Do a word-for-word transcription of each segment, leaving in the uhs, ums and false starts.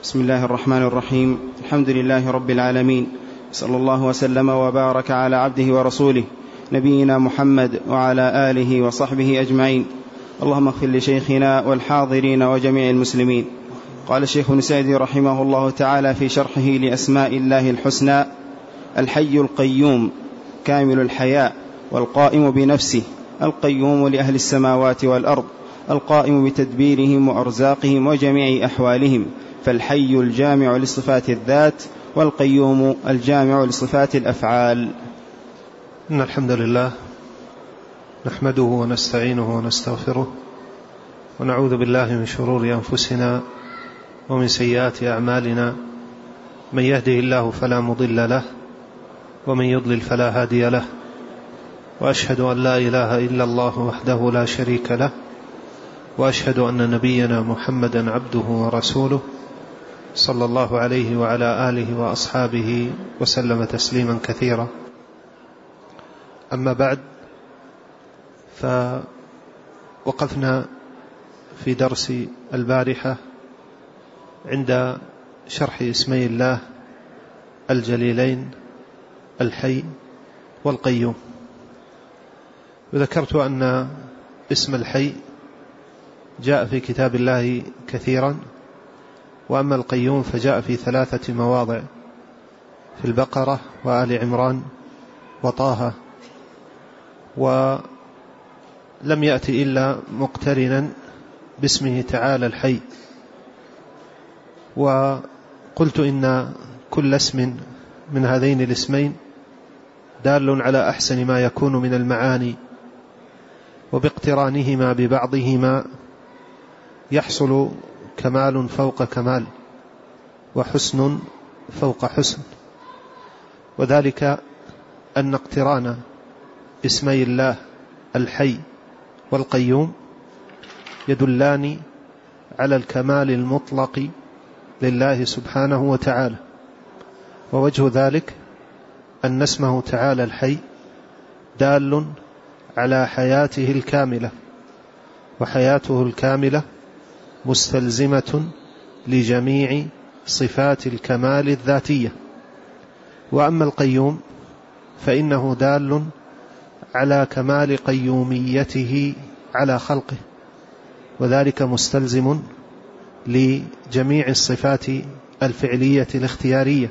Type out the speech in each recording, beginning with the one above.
بسم الله الرحمن الرحيم. الحمد لله رب العالمين، صلى الله وسلم وبارك على عبده ورسوله نبينا محمد وعلى آله وصحبه أجمعين. اللهم اغفر لشيخنا والحاضرين وجميع المسلمين. قال الشيخ ابن سعدي رحمه الله تعالى في شرحه لأسماء الله الحسنى: الحي القيوم كامل الحياء، والقائم بنفسه، القيوم لأهل السماوات والأرض، القائم بتدبيرهم وأرزاقهم وجميع أحوالهم، فالحي الجامع لصفات الذات، والقيوم الجامع لصفات الأفعال. إن الحمد لله نحمده ونستعينه ونستغفره، ونعوذ بالله من شرور أنفسنا ومن سيئات أعمالنا. من يهده الله فلا مضل له، ومن يضلل فلا هادي له، وأشهد أن لا إله إلا الله وحده لا شريك له، وأشهد أن نبينا محمدا عبده ورسوله صلى الله عليه وعلى آله وأصحابه وسلم تسليما كثيرا. أما بعد، فوقفنا في درس البارحة عند شرح اسمي الله الجليلين الحي والقيوم، وذكرت أن اسم الحي جاء في كتاب الله كثيرا، وأما القيوم فجاء في ثلاثة مواضع: في البقرة وآل عمران وطه، ولم يأتي إلا مقترنا باسمه تعالى الحي. وقلت إن كل اسم من هذين الاسمين دال على أحسن ما يكون من المعاني، وباقترانهما ببعضهما يحصل كمال فوق كمال، وحسن فوق حسن، وذلك أن اقتران اسمي الله الحي والقيوم يدلان على الكمال المطلق لله سبحانه وتعالى. ووجه ذلك أن اسمه تعالى الحي دال على حياته الكاملة، وحياته الكاملة مستلزمة لجميع صفات الكمال الذاتية. وأما القيوم فإنه دال على كمال قيوميته على خلقه، وذلك مستلزم لجميع الصفات الفعلية الاختيارية.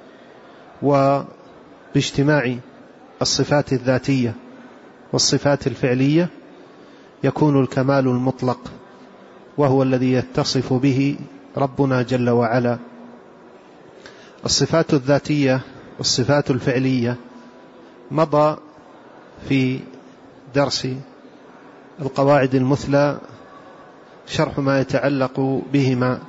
وباجتماع الصفات الذاتية والصفات الفعلية يكون الكمال المطلق، وهو الذي يتصف به ربنا جل وعلا. الصفات الذاتية والصفات الفعلية مضى في درس القواعد المثلى شرح ما يتعلق بهما،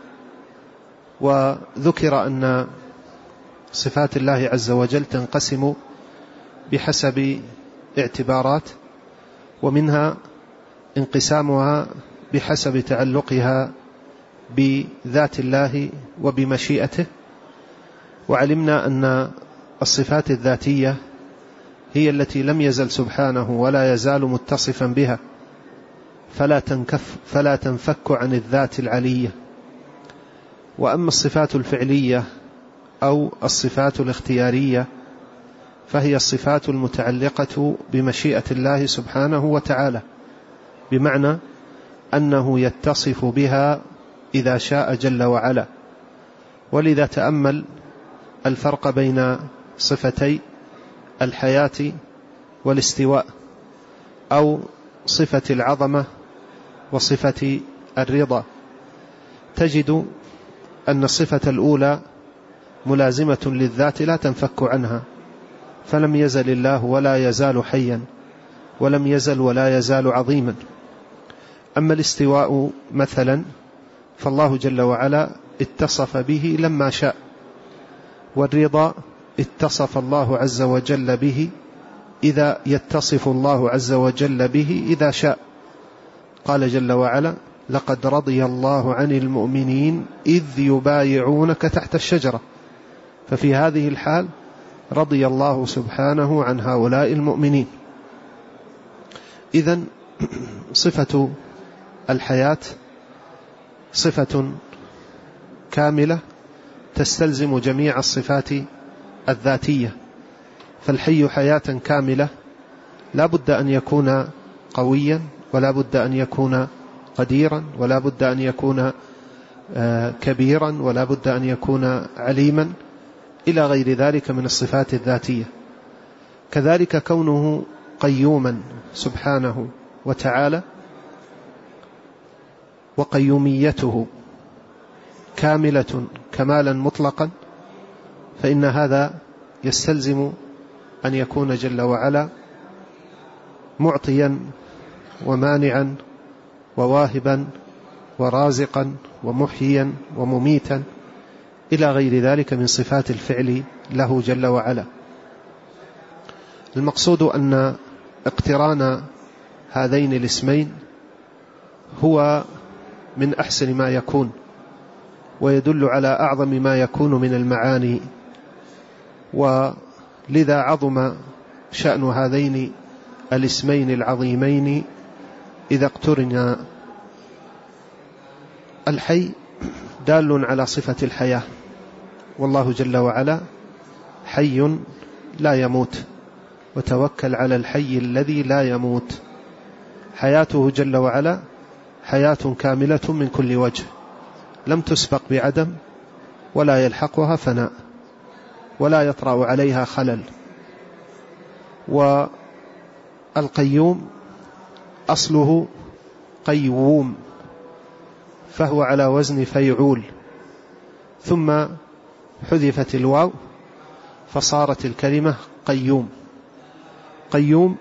وذكر أن صفات الله عز وجل تنقسم بحسب اعتبارات، ومنها انقسامها بحسب تعلقها بذات الله وبمشيئته. وعلمنا أن الصفات الذاتية هي التي لم يزل سبحانه ولا يزال متصفا بها، فلا تنكف فلا تنفك عن الذات العلية. وأما الصفات الفعلية أو الصفات الاختيارية فهي الصفات المتعلقة بمشيئة الله سبحانه وتعالى، بمعنى أنه يتصف بها إذا شاء جل وعلا. ولذا تأمل الفرق بين صفتي الحياة والاستواء، أو صفة العظمة وصفة الرضا، تجد أن الصفة الأولى ملازمة للذات لا تنفك عنها، فلم يزل الله ولا يزال حيا، ولم يزل ولا يزال عظيما. أما الاستواء مثلا فالله جل وعلا اتصف به لما شاء، والرضا اتصف الله عز وجل به إذا يتصف الله عز وجل به إذا شاء. قال جل وعلا: لقد رضي الله عن المؤمنين إذ يبايعونك تحت الشجرة. ففي هذه الحال رضي الله سبحانه عن هؤلاء المؤمنين. إذن صفة الحياة صفة كاملة تستلزم جميع الصفات الذاتية، فالحي حياة كاملة لا بد أن يكون قويا، ولا بد أن يكون قديرا، ولا بد أن يكون كبيرا، ولا بد أن يكون عليما، إلى غير ذلك من الصفات الذاتية. كذلك كونه قيوما سبحانه وتعالى وقيوميته كاملة كمالا مطلقا، فإن هذا يستلزم أن يكون جل وعلا معطيا ومانعا وواهبا ورازقا ومحييا ومميتا إلى غير ذلك من صفات الفعل له جل وعلا. المقصود أن اقتران هذين الاسمين هو من أحسن ما يكون، ويدل على أعظم ما يكون من المعاني، ولذا عظم شأن هذين الاسمين العظيمين إذا اقترن. الحي دال على صفة الحياة، والله جل وعلا حي لا يموت، وتوكل على الحي الذي لا يموت. حياته جل وعلا حياة كاملة من كل وجه، لم تسبق بعدم، ولا يلحقها فناء، ولا يطرأ عليها خلل. والقيوم أصله قيوم، فهو على وزن فيعول، ثم حذفت الواو فصارت الكلمة قيوم. قيوم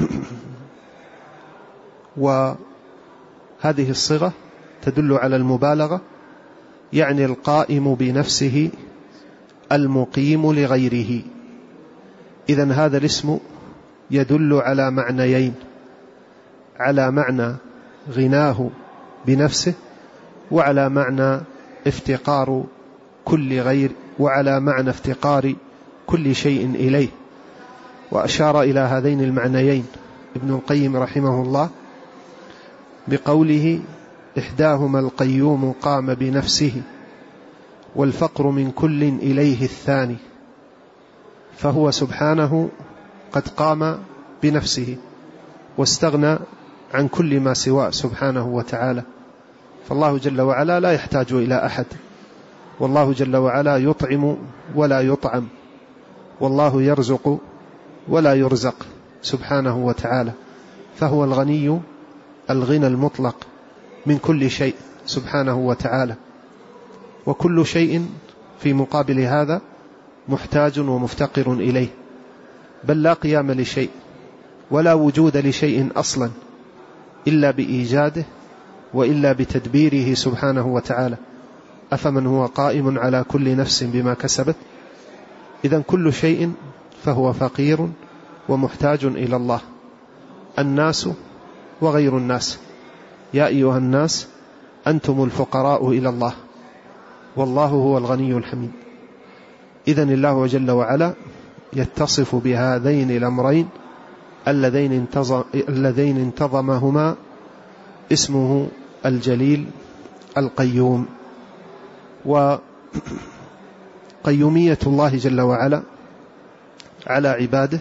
وهذه الصيغة تدل على المبالغة، يعني القائم بنفسه المقيم لغيره. إذن هذا الاسم يدل على معنيين: على معنى غناه بنفسه، وعلى معنى افتقار كل غير وعلى معنى افتقار كل شيء إليه. وأشار إلى هذين المعنيين ابن القيم رحمه الله بقوله: إحداهما القيوم قام بنفسه، والفقر من كل إليه الثاني. فهو سبحانه قد قام بنفسه واستغنى عن كل ما سواه سبحانه وتعالى، فالله جل وعلا لا يحتاج إلى أحد، والله جل وعلا يطعم ولا يطعم، والله يرزق ولا يرزق سبحانه وتعالى، فهو الغني الغنى المطلق من كل شيء سبحانه وتعالى. وكل شيء في مقابل هذا محتاج ومفتقر إليه، بل لا قيام لشيء ولا وجود لشيء أصلا إلا بإيجاده وإلا بتدبيره سبحانه وتعالى. أفمن هو قائم على كل نفس بما كسبت؟ إذن كل شيء فهو فقير ومحتاج إلى الله، الناس وغير الناس. يا أيها الناس أنتم الفقراء إلى الله والله هو الغني الحميد. إذن الله جل وعلا يتصف بهذين الأمرين اللذين انتظم اللذين انتظمهما اسمه الجليل القيوم. وقيومية الله جل وعلا على عباده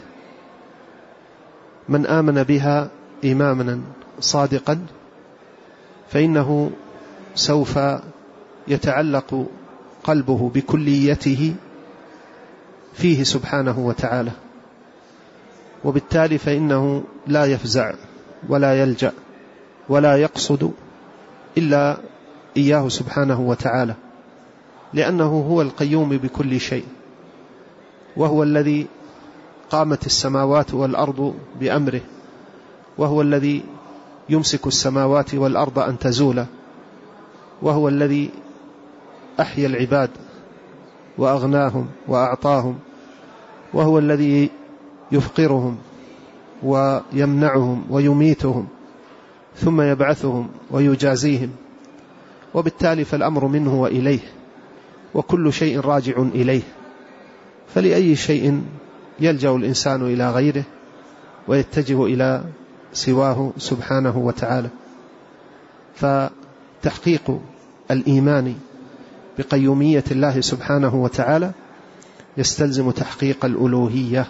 من آمن بها إيمانا صادقا فإنه سوف يتعلق قلبه بكليته فيه سبحانه وتعالى، وبالتالي فإنه لا يفزع ولا يلجأ ولا يقصد إلا إياه سبحانه وتعالى، لأنه هو القيوم بكل شيء، وهو الذي قامت السماوات والأرض بأمره، وهو الذي يمسك السماوات والأرض أن تزولا، وهو الذي أحيا العباد وأغناهم وأعطاهم، وهو الذي يفقرهم ويمنعهم ويميتهم ثم يبعثهم ويجازيهم. وبالتالي فالأمر منه وإليه، وكل شيء راجع إليه، فلأي شيء يلجأ الإنسان إلى غيره ويتجه إلى سواه سبحانه وتعالى. فتحقيق الإيمان بقيومية الله سبحانه وتعالى يستلزم تحقيق الألوهية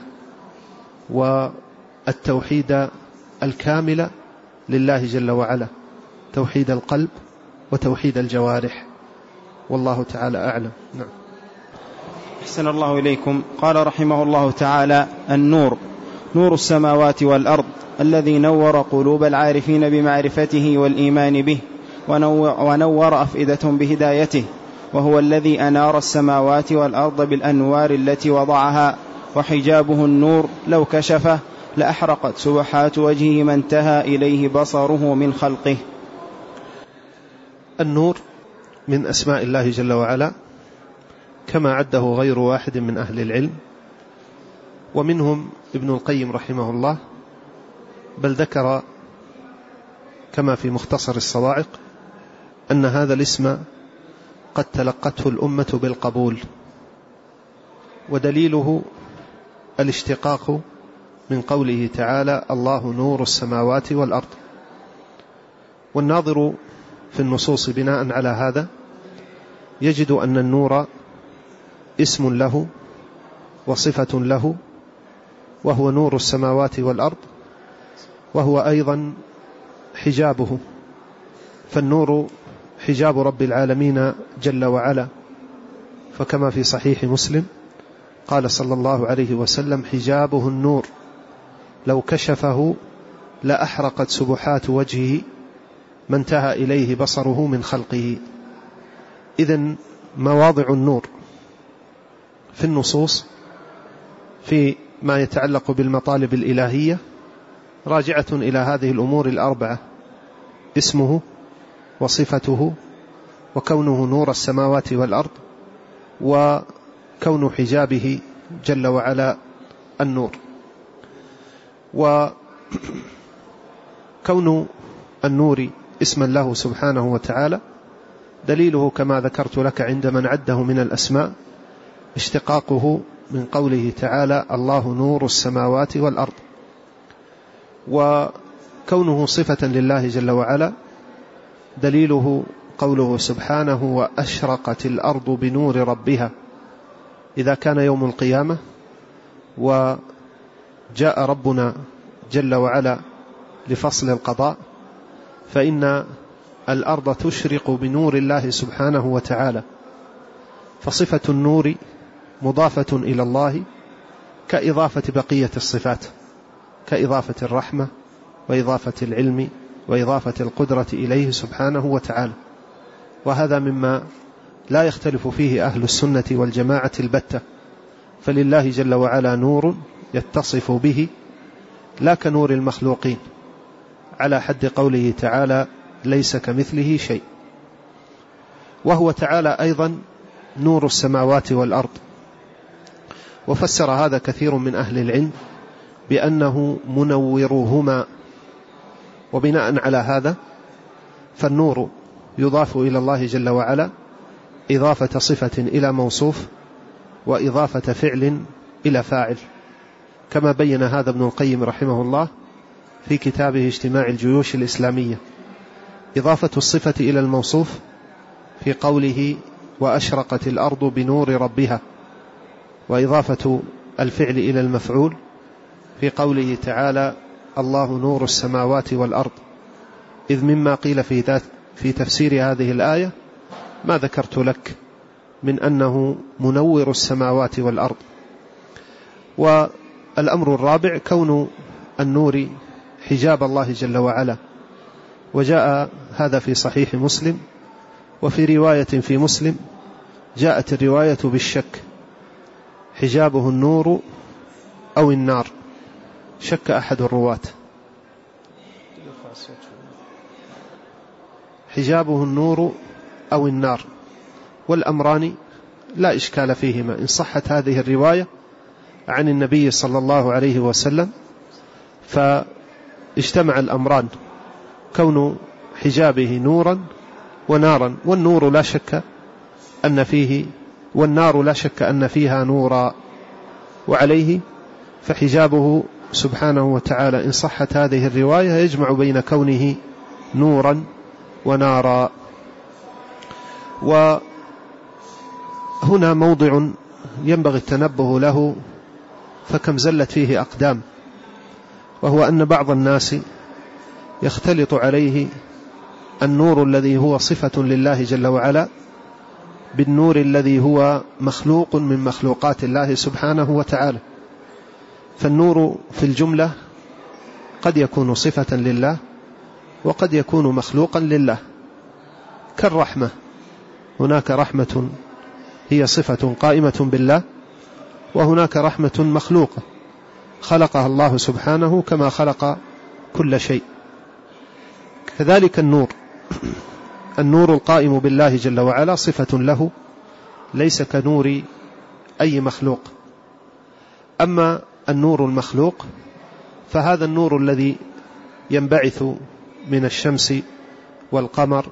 والتوحيد الكامل لله جل وعلا، توحيد القلب وتوحيد الجوارح، والله تعالى أعلم. نعم. أحسن الله إليكم. قال رحمه الله تعالى: النور نور السماوات والأرض الذي نور قلوب العارفين بمعرفته والإيمان به، ونور أفئدتهم بهدايته، وهو الذي أنار السماوات والأرض بالأنوار التي وضعها، وحجابه النور لو كشفه لأحرقت سبحات وجهه ما انتهى إليه بصره من خلقه. النور من أسماء الله جل وعلا كما عده غير واحد من أهل العلم، ومنهم ابن القيم رحمه الله، بل ذكر كما في مختصر الصواعق أن هذا الاسم قد تلقته الأمة بالقبول، ودليله الاشتقاق من قوله تعالى: الله نور السماوات والأرض. والناظر في النصوص بناء على هذا يجد أن النور اسم له وصفة له، وهو نور السماوات والأرض، وهو أيضا حجابه، فالنور حجاب رب العالمين جل وعلا، فكما في صحيح مسلم قال صلى الله عليه وسلم: حجابه النور لو كشفه لأحرقت سبحات وجهه ما انتهى إليه بصره من خلقه. إذن مواضع النور في النصوص في ما يتعلق بالمطالب الإلهية راجعة إلى هذه الأمور الأربعة: اسمه وصفته، وكونه نور السماوات والأرض، وكون حجابه جل وعلا النور. وكون النور اسما له سبحانه وتعالى دليله كما ذكرت لك عند من عده من الأسماء اشتقاقه من قوله تعالى: الله نور السماوات والأرض. وكونه صفة لله جل وعلا دليله قوله سبحانه: وأشرقت الأرض بنور ربها. إذا كان يوم القيامة وجاء ربنا جل وعلا لفصل القضاء، فإن الأرض تشرق بنور الله سبحانه وتعالى، فصفة النور مضافة إلى الله كإضافة بقية الصفات، كإضافة الرحمة وإضافة العلم وإضافة القدرة إليه سبحانه وتعالى. وهذا مما لا يختلف فيه أهل السنة والجماعة البتة، فلله جل وعلا نور يتصف به لا كنور المخلوقين، على حد قوله تعالى: ليس كمثله شيء. وهو تعالى أيضا نور السماوات والأرض، وفسر هذا كثير من أهل العلم بأنه منورهما. وبناء على هذا فالنور يضاف إلى الله جل وعلا إضافة صفة إلى موصوف، وإضافة فعل إلى فاعل، كما بين هذا ابن القيم رحمه الله في كتابه اجتماع الجيوش الإسلامية. إضافة الصفة إلى الموصوف في قوله: وأشرقت الأرض بنور ربها، وإضافة الفعل إلى المفعول في قوله تعالى: الله نور السماوات والأرض. إذ مما قيل في ذات في تفسير هذه الآية ما ذكرت لك من أنه منور السماوات والأرض. والأمر الرابع كون النور حجاب الله جل وعلا، وجاء هذا في صحيح مسلم. وفي رواية في مسلم جاءت الرواية بالشك: حجابه النور أو النار، شك أحد الرواة. حجابه النور أو النار، والأمران لا إشكال فيهما إن صحت هذه الرواية عن النبي صلى الله عليه وسلم، فاجتمع الأمران: كون حجابه نورا ونارا، والنور لا شك أن فيه والنار لا شك أن فيها نورا، وعليه فحجابه سبحانه وتعالى إن صحت هذه الرواية يجمع بين كونه نورا ونارا. وهنا موضع ينبغي التنبه له فكم زلت فيه أقدام، وهو أن بعض الناس يختلط عليه النور الذي هو صفة لله جل وعلا بالنور الذي هو مخلوق من مخلوقات الله سبحانه وتعالى. فالنور في الجملة قد يكون صفة لله وقد يكون مخلوقا لله، كالرحمة، هناك رحمة هي صفة قائمة بالله، وهناك رحمة مخلوقة خلقها الله سبحانه كما خلق كل شيء. كذلك النور، النور القائم بالله جل وعلا صفة له ليس كنور أي مخلوق. أما النور المخلوق فهذا النور الذي ينبعث من الشمس والقمر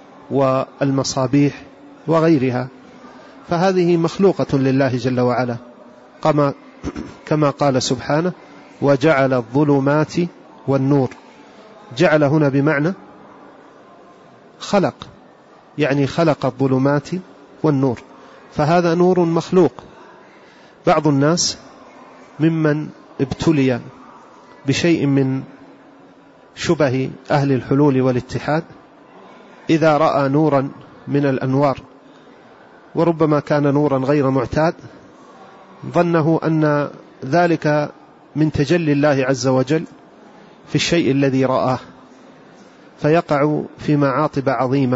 والمصابيح وغيرها، فهذه مخلوقة لله جل وعلا، كما كما قال سبحانه: وجعل الظلمات والنور. جعل هنا بمعنى خلق، يعني خلق الظلمات والنور، فهذا نور مخلوق. بعض الناس ممن ابتلي بشيء من شبه أهل الحلول والاتحاد إذا رأى نورا من الأنوار، وربما كان نورا غير معتاد، ظنه أن ذلك من تجلي الله عز وجل في الشيء الذي رآه، فيقع في معاطب عظيمة.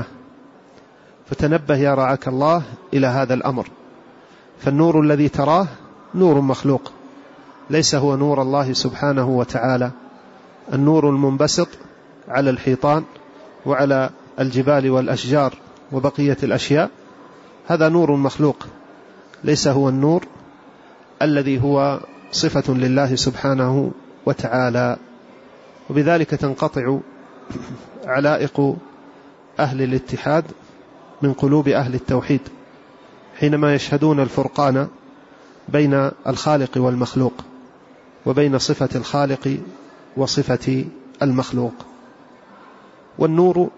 فتنبه يا رعاك الله إلى هذا الأمر، فالنور الذي تراه نور مخلوق، ليس هو نور الله سبحانه وتعالى. النور المنبسط على الحيطان وعلى الجبال والأشجار وبقية الأشياء هذا نور مخلوق، ليس هو النور الذي هو صفة لله سبحانه وتعالى. وبذلك تنقطع علائق أهل الاتحاد من قلوب أهل التوحيد حينما يشهدون الفرقان بين الخالق والمخلوق، وبين صفة الخالق وصفة المخلوق. والنور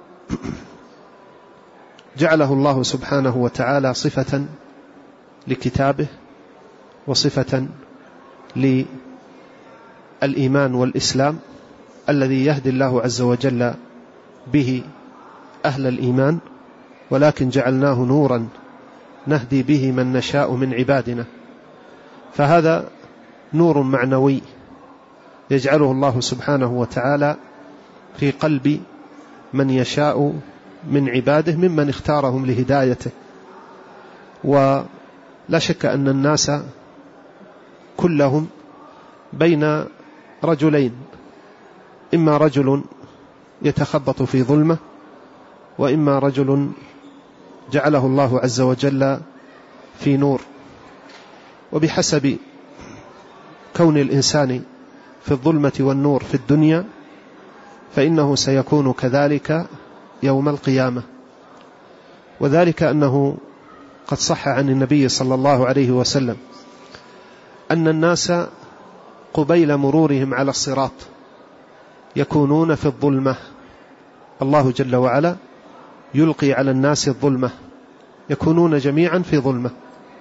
جعله الله سبحانه وتعالى صفة لكتابه، وصفة للإيمان والإسلام الذي يهدي الله عز وجل به أهل الإيمان، ولكن جعلناه نورا نهدي به من نشاء من عبادنا. فهذا نور معنوي يجعله الله سبحانه وتعالى في قلب من يشاء من عباده ممن اختارهم لهدايته. ولا شك أن الناس كلهم بين رجلين، إما رجل يتخبط في ظلمة، وإما رجل جعله الله عز وجل في نور. وبحسب كون الإنسان في الظلمة والنور في الدنيا فإنه سيكون كذلك يوم القيامة. وذلك أنه قد صح عن النبي صلى الله عليه وسلم أن الناس قبيل مرورهم على الصراط يكونون في الظلمة. الله جل وعلا يلقي على الناس الظلمة، يكونون جميعا في ظلمة،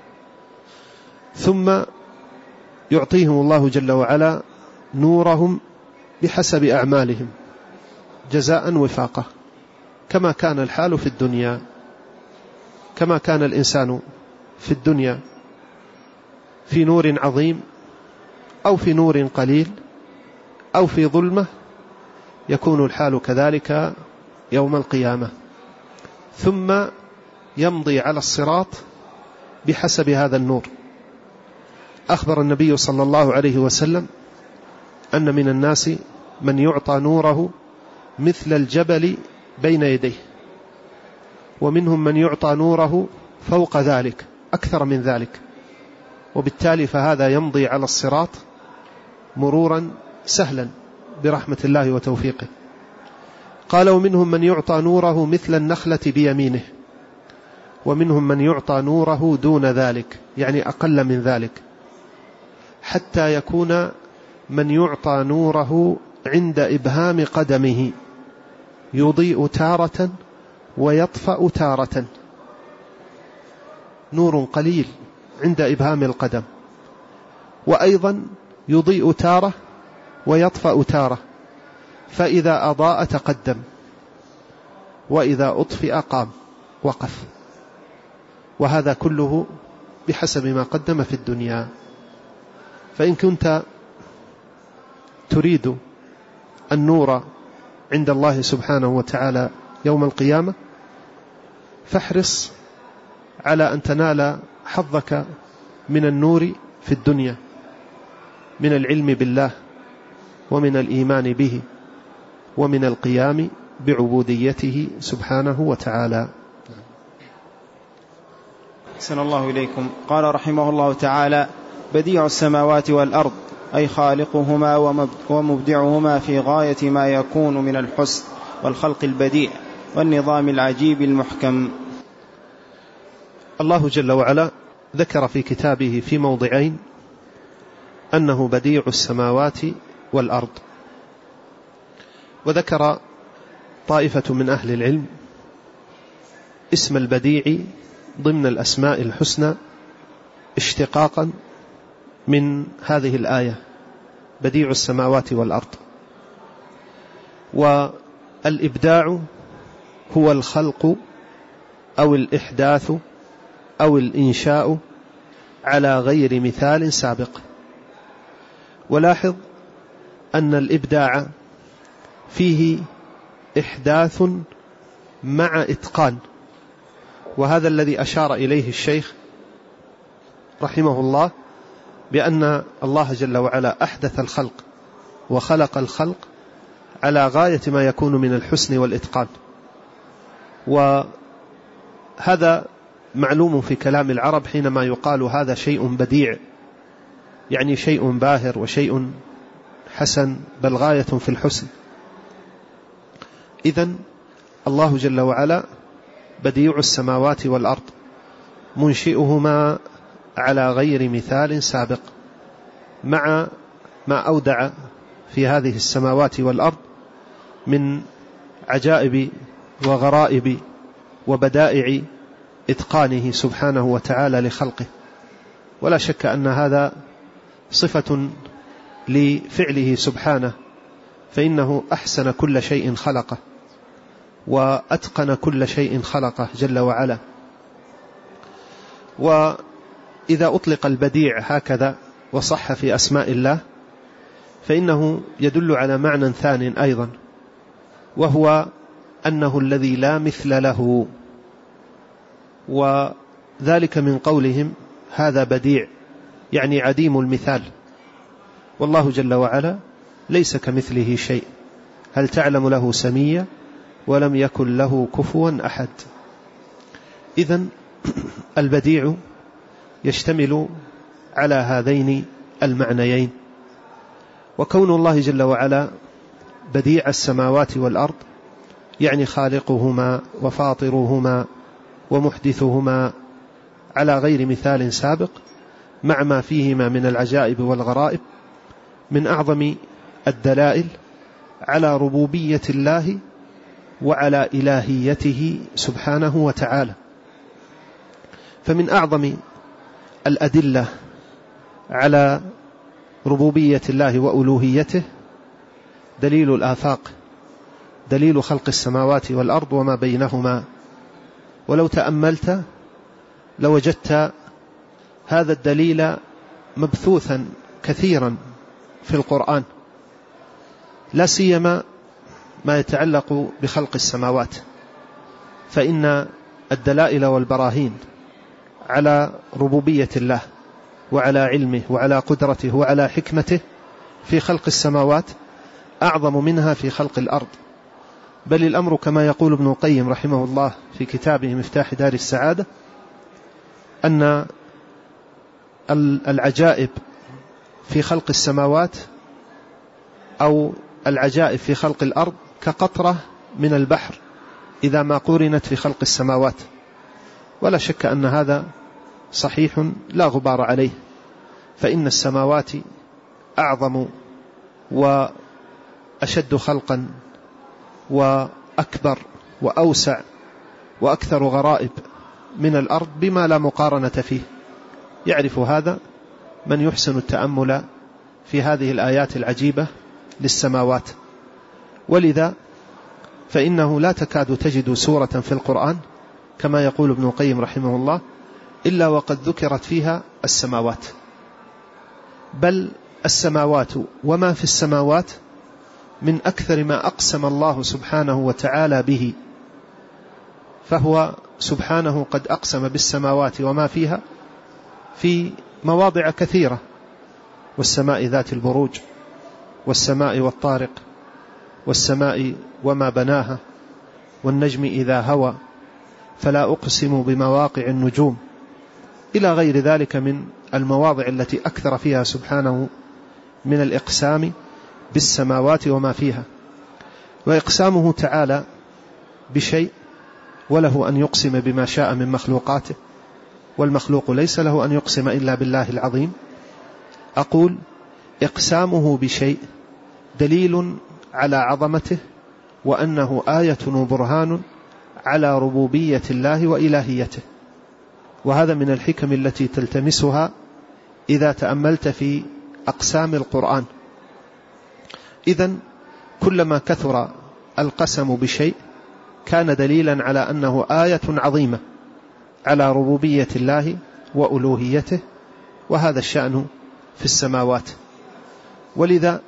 ثم يعطيهم الله جل وعلا نورهم بحسب أعمالهم جزاء وفاقة، كما كان الحال في الدنيا، كما كان الإنسان في الدنيا في نور عظيم أو في نور قليل أو في ظلمة، يكون الحال كذلك يوم القيامة. ثم يمضي على الصراط بحسب هذا النور. أخبر النبي صلى الله عليه وسلم أن من الناس من يعطى نوره مثل الجبل بين يديه، ومنهم من يعطى نوره فوق ذلك أكثر من ذلك، وبالتالي فهذا يمضي على الصراط مرورا سهلا برحمة الله وتوفيقه. قال: ومنهم من يعطى نوره مثل النخلة بيمينه، ومنهم من يعطى نوره دون ذلك، يعني أقل من ذلك، حتى يكون من يعطى نوره عند إبهام قدمه، يضيء تارة ويطفأ تارة. نور قليل عند إبهام القدم، وأيضا يضيء تارة ويطفأ تارة، فإذا أضاء تقدم وإذا أطفئ قام وقف، وهذا كله بحسب ما قدم في الدنيا. فإن كنت تريد النور عند الله سبحانه وتعالى يوم القيامة فاحرص على أن تنال حظك من النور في الدنيا، من العلم بالله ومن الإيمان به ومن القيام بعبوديته سبحانه وتعالى. أحسن الله إليكم. قال رحمه الله تعالى: بديع السماوات والأرض، أي خالقهما ومبدعهما في غاية ما يكون من الحسن والخلق البديع والنظام العجيب المحكم. الله جل وعلا ذكر في كتابه في موضعين أنه بديع السماوات والأرض، وذكر طائفة من أهل العلم اسم البديع ضمن الأسماء الحسنى اشتقاقا من هذه الآية بديع السماوات والأرض. والإبداع هو الخلق أو الإحداث أو الإنشاء على غير مثال سابق. ولاحظ أن الإبداع فيه إحداث مع إتقان، وهذا الذي أشار إليه الشيخ رحمه الله، بأن الله جل وعلا أحدث الخلق وخلق الخلق على غاية ما يكون من الحسن والإتقان. وهذا معلوم في كلام العرب حينما يقال هذا شيء بديع، يعني شيء باهر وشيء حسن، بل غاية في الحسن. إذن الله جل وعلا بديع السماوات والأرض، منشئهما على غير مثال سابق، مع ما أودع في هذه السماوات والأرض من عجائب وغرائب وبدائع إتقانه سبحانه وتعالى لخلقه. ولا شك أن هذا صفة لفعله سبحانه، فإنه أحسن كل شيء خلقه وأتقن كل شيء خلقه جل وعلا. وإذا أطلق البديع هكذا وصح في أسماء الله فإنه يدل على معنى ثاني أيضا، وهو أنه الذي لا مثل له، وذلك من قولهم هذا بديع، يعني عديم المثال. والله جل وعلا ليس كمثله شيء، هل تعلم له سميا ولم يكن له كفوا أحد. إذن البديع يشتمل على هذين المعنيين. وكون الله جل وعلا بديع السماوات والأرض يعني خالقهما وفاطرهما ومحدثهما على غير مثال سابق، مع ما فيهما من العجائب والغرائب، من أعظم الدلائل على ربوبية الله وعلى إلهيته سبحانه وتعالى. فمن أعظم الأدلة على ربوبية الله وألوهيته دليل الآفاق، دليل خلق السماوات والأرض وما بينهما. ولو تأملت لوجدت هذا الدليل مبثوثا كثيرا في القرآن، لا سيما ما يتعلق بخلق السماوات، فإن الدلائل والبراهين على ربوبية الله وعلى علمه وعلى قدرته وعلى حكمته في خلق السماوات أعظم منها في خلق الأرض. بل الأمر كما يقول ابن القيم رحمه الله في كتابه مفتاح دار السعادة، أن العجائب في خلق السماوات أو العجائب في خلق الأرض كقطرة من البحر إذا ما قورنت في خلق السماوات. ولا شك أن هذا صحيح لا غبار عليه، فإن السماوات أعظم وأشد خلقا وأكبر وأوسع وأكثر غرائب من الأرض بما لا مقارنة فيه. يعرف هذا من يحسن التأمل في هذه الآيات العجيبة للسماوات. ولذا فإنه لا تكاد تجد سورة في القرآن كما يقول ابن القيم رحمه الله إلا وقد ذكرت فيها السماوات، بل السماوات وما في السماوات من أكثر ما أقسم الله سبحانه وتعالى به، فهو سبحانه قد أقسم بالسماوات وما فيها في مواضع كثيرة: والسماء ذات البروج، والسماء والطارق، والسماء وما بناها، والنجم إذا هوى، فلا أقسم بمواقع النجوم، إلى غير ذلك من المواضع التي أكثر فيها سبحانه من الإقسام بالسماوات وما فيها. وإقسامه تعالى بشيء وله أن يقسم بما شاء من مخلوقاته، والمخلوق ليس له أن يقسم إلا بالله العظيم. أقول إقسامه بشيء دليل على عظمته، وأنه آية وبرهان على ربوبية الله وإلهيته. وهذا من الحكم التي تلتمسها إذا تأملت في أقسام القرآن. إذن كلما كثر القسم بشيء كان دليلا على أنه آية عظيمة على ربوبية الله وألوهيته، وهذا الشأن في السماوات. ولذا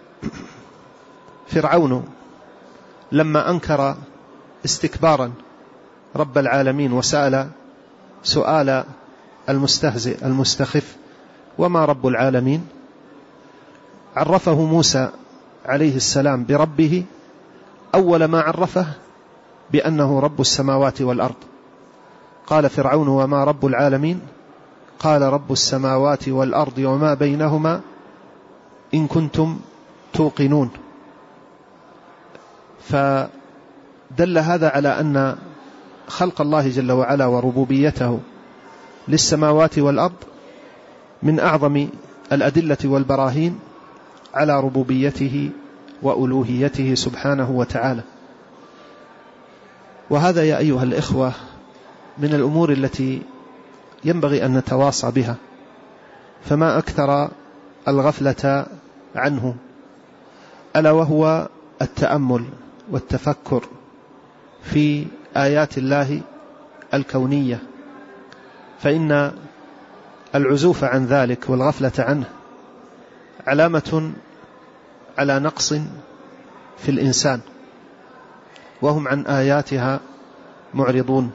فرعون لما أنكر استكبارا رب العالمين وسأل سؤال المستهزئ المستخف: وما رب العالمين؟ عرفه موسى عليه السلام بربه أول ما عرفه بأنه رب السماوات والأرض. قال فرعون: وما رب العالمين؟ قال: رب السماوات والأرض وما بينهما إن كنتم توقنون. فدل هذا على أن خلق الله جل وعلا وربوبيته للسماوات والأرض من أعظم الأدلة والبراهين على ربوبيته وألوهيته سبحانه وتعالى. وهذا يا أيها الإخوة من الأمور التي ينبغي أن نتواصى بها، فما أكثر الغفلة عنه، ألا وهو التأمل والتفكر في آيات الله الكونية، فإن العزوف عن ذلك والغفلة عنه علامة على نقص في الإنسان، وهم عن آياتها معرضون.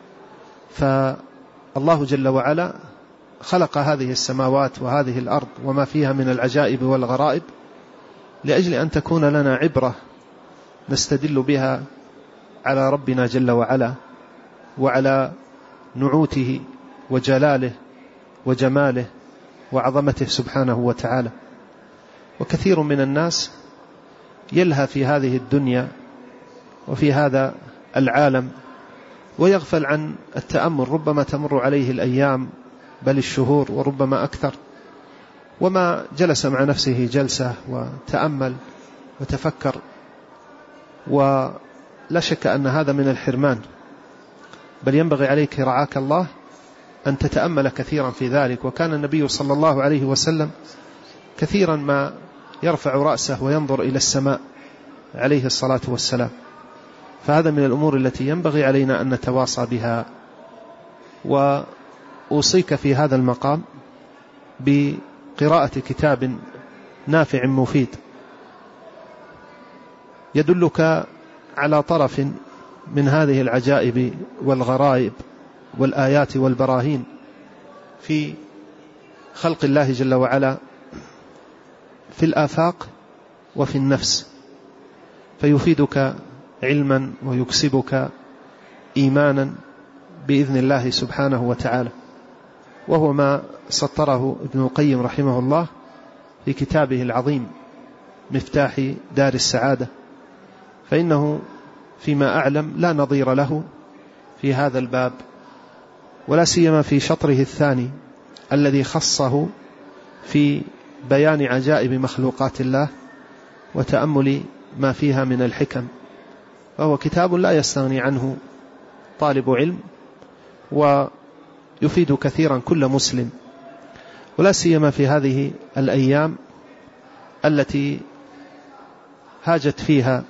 فالله جل وعلا خلق هذه السماوات وهذه الأرض وما فيها من العجائب والغرائب لأجل أن تكون لنا عبرة نستدل بها على ربنا جل وعلا وعلى نعوته وجلاله وجماله وعظمته سبحانه وتعالى. وكثير من الناس يلهى في هذه الدنيا وفي هذا العالم ويغفل عن التأمل، ربما تمر عليه الأيام بل الشهور وربما أكثر، وما جلس مع نفسه جلسة وتأمل وتفكر. ولا شك أن هذا من الحرمان، بل ينبغي عليك رعاك الله أن تتأمل كثيرا في ذلك. وكان النبي صلى الله عليه وسلم كثيرا ما يرفع رأسه وينظر إلى السماء عليه الصلاة والسلام. فهذا من الأمور التي ينبغي علينا أن نتواصى بها. وأوصيك في هذا المقام بقراءة كتاب نافع مفيد يدلك على طرف من هذه العجائب والغرائب والآيات والبراهين في خلق الله جل وعلا في الآفاق وفي النفس، فيفيدك علما ويكسبك إيمانا بإذن الله سبحانه وتعالى. وهو ما سطره ابن القيم رحمه الله في كتابه العظيم مفتاح دار السعادة، فإنه فيما أعلم لا نظير له في هذا الباب، ولا سيما في شطره الثاني الذي خصه في بيان عجائب مخلوقات الله وتأمل ما فيها من الحكم. فهو كتاب لا يستغني عنه طالب علم، يفيد كثيرا كل مسلم، ولا سيما في هذه الأيام التي هاجت فيها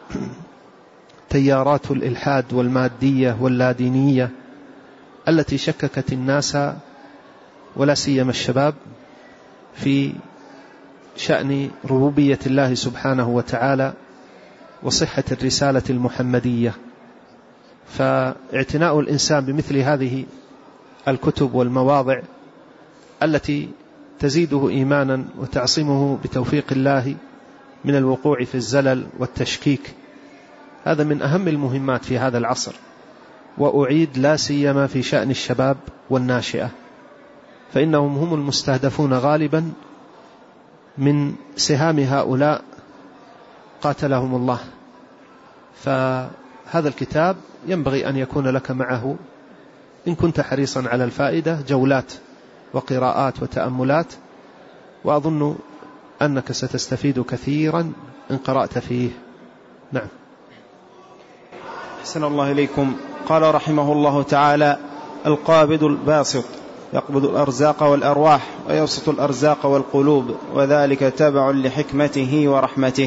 تيارات الإلحاد والمادية واللادينية التي شككت الناس ولا سيما الشباب في شأن ربوبية الله سبحانه وتعالى وصحة الرسالة المحمدية. فاعتناء الإنسان بمثل هذه الكتب والمواضع التي تزيده إيمانا وتعصمه بتوفيق الله من الوقوع في الزلل والتشكيك، هذا من أهم المهمات في هذا العصر. وأعيد لا سيما في شأن الشباب والناشئة، فإنهم هم المستهدفون غالبا من سهام هؤلاء قاتلهم الله. فهذا الكتاب ينبغي أن يكون لك معه إن كنت حريصا على الفائدة جولات وقراءات وتأملات، وأظن أنك ستستفيد كثيرا إن قرأت فيه. نعم. أحسن الله إليكم. قال رحمه الله تعالى: القابض الباسط يقبض الأرزاق والأرواح ويبسط الأرزاق والقلوب، وذلك تبع لحكمته ورحمته.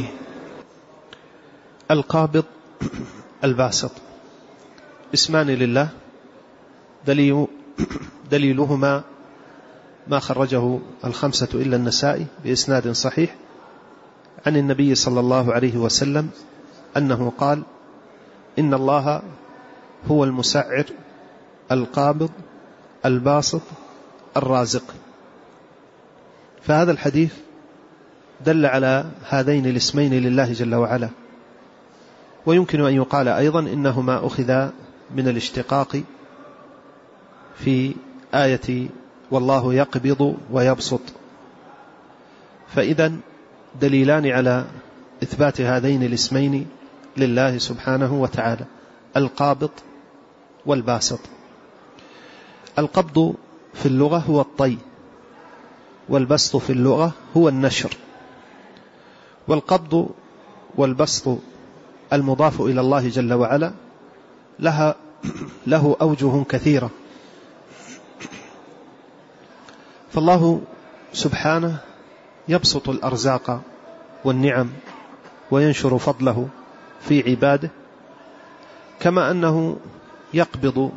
القابض الباسط اسمان لله، دليل دليلهما ما خرجه الخمسة إلا النسائي بإسناد صحيح عن النبي صلى الله عليه وسلم أنه قال: إن الله هو المسعر القابض الباسط الرازق. فهذا الحديث دل على هذين الاسمين لله جل وعلا. ويمكن أن يقال أيضا إنهما أخذا من الاشتقاق في آية والله يقبض ويبسط. فإذا دليلان على إثبات هذين الاسمين لله سبحانه وتعالى: القابض والباسط. القبض في اللغة هو الطي، والبسط في اللغة هو النشر. والقبض والبسط المضاف إلى الله جل وعلا لها له أوجه كثيرة. فالله سبحانه يبسط الأرزاق والنعم وينشر فضله في عباده، كما أنه يقبض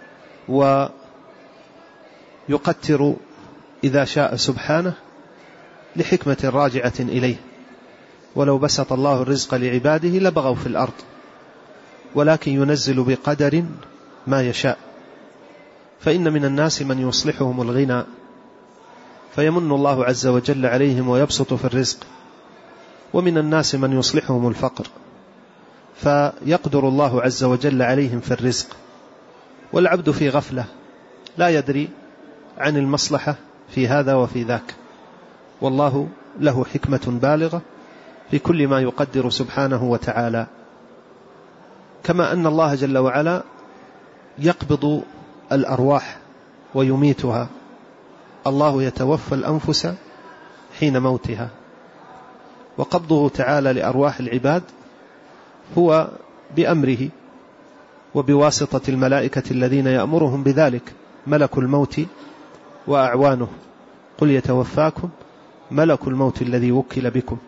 ويقتر إذا شاء سبحانه لحكمة راجعة إليه. ولو بسط الله الرزق لعباده لبغوا في الأرض، ولكن ينزل بقدر ما يشاء. فإن من الناس من يصلحهم الغنى فيمن الله عز وجل عليهم ويبسط في الرزق، ومن الناس من يصلحهم الفقر فيقدر الله عز وجل عليهم في الرزق. والعبد في غفلة لا يدري عن المصلحة في هذا وفي ذاك، والله له حكمة بالغة في كل ما يقدر سبحانه وتعالى. كما أن الله جل وعلا يقبض الأرواح ويميتها، الله يتوفى الأنفس حين موتها. وقبضه تعالى لأرواح العباد هو بأمره وبواسطة الملائكة الذين يأمرهم بذلك، ملك الموت وأعوانه، قل يتوفاكم ملك الموت الذي وكل بكم.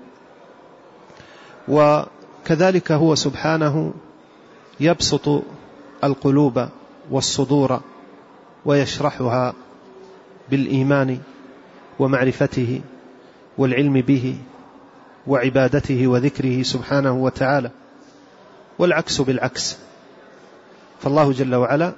وكذلك هو سبحانه يبسط القلوب والصدور ويشرحها بالإيمان ومعرفته والعلم به وعبادته وذكره سبحانه وتعالى، والعكس بالعكس. فالله جل وعلا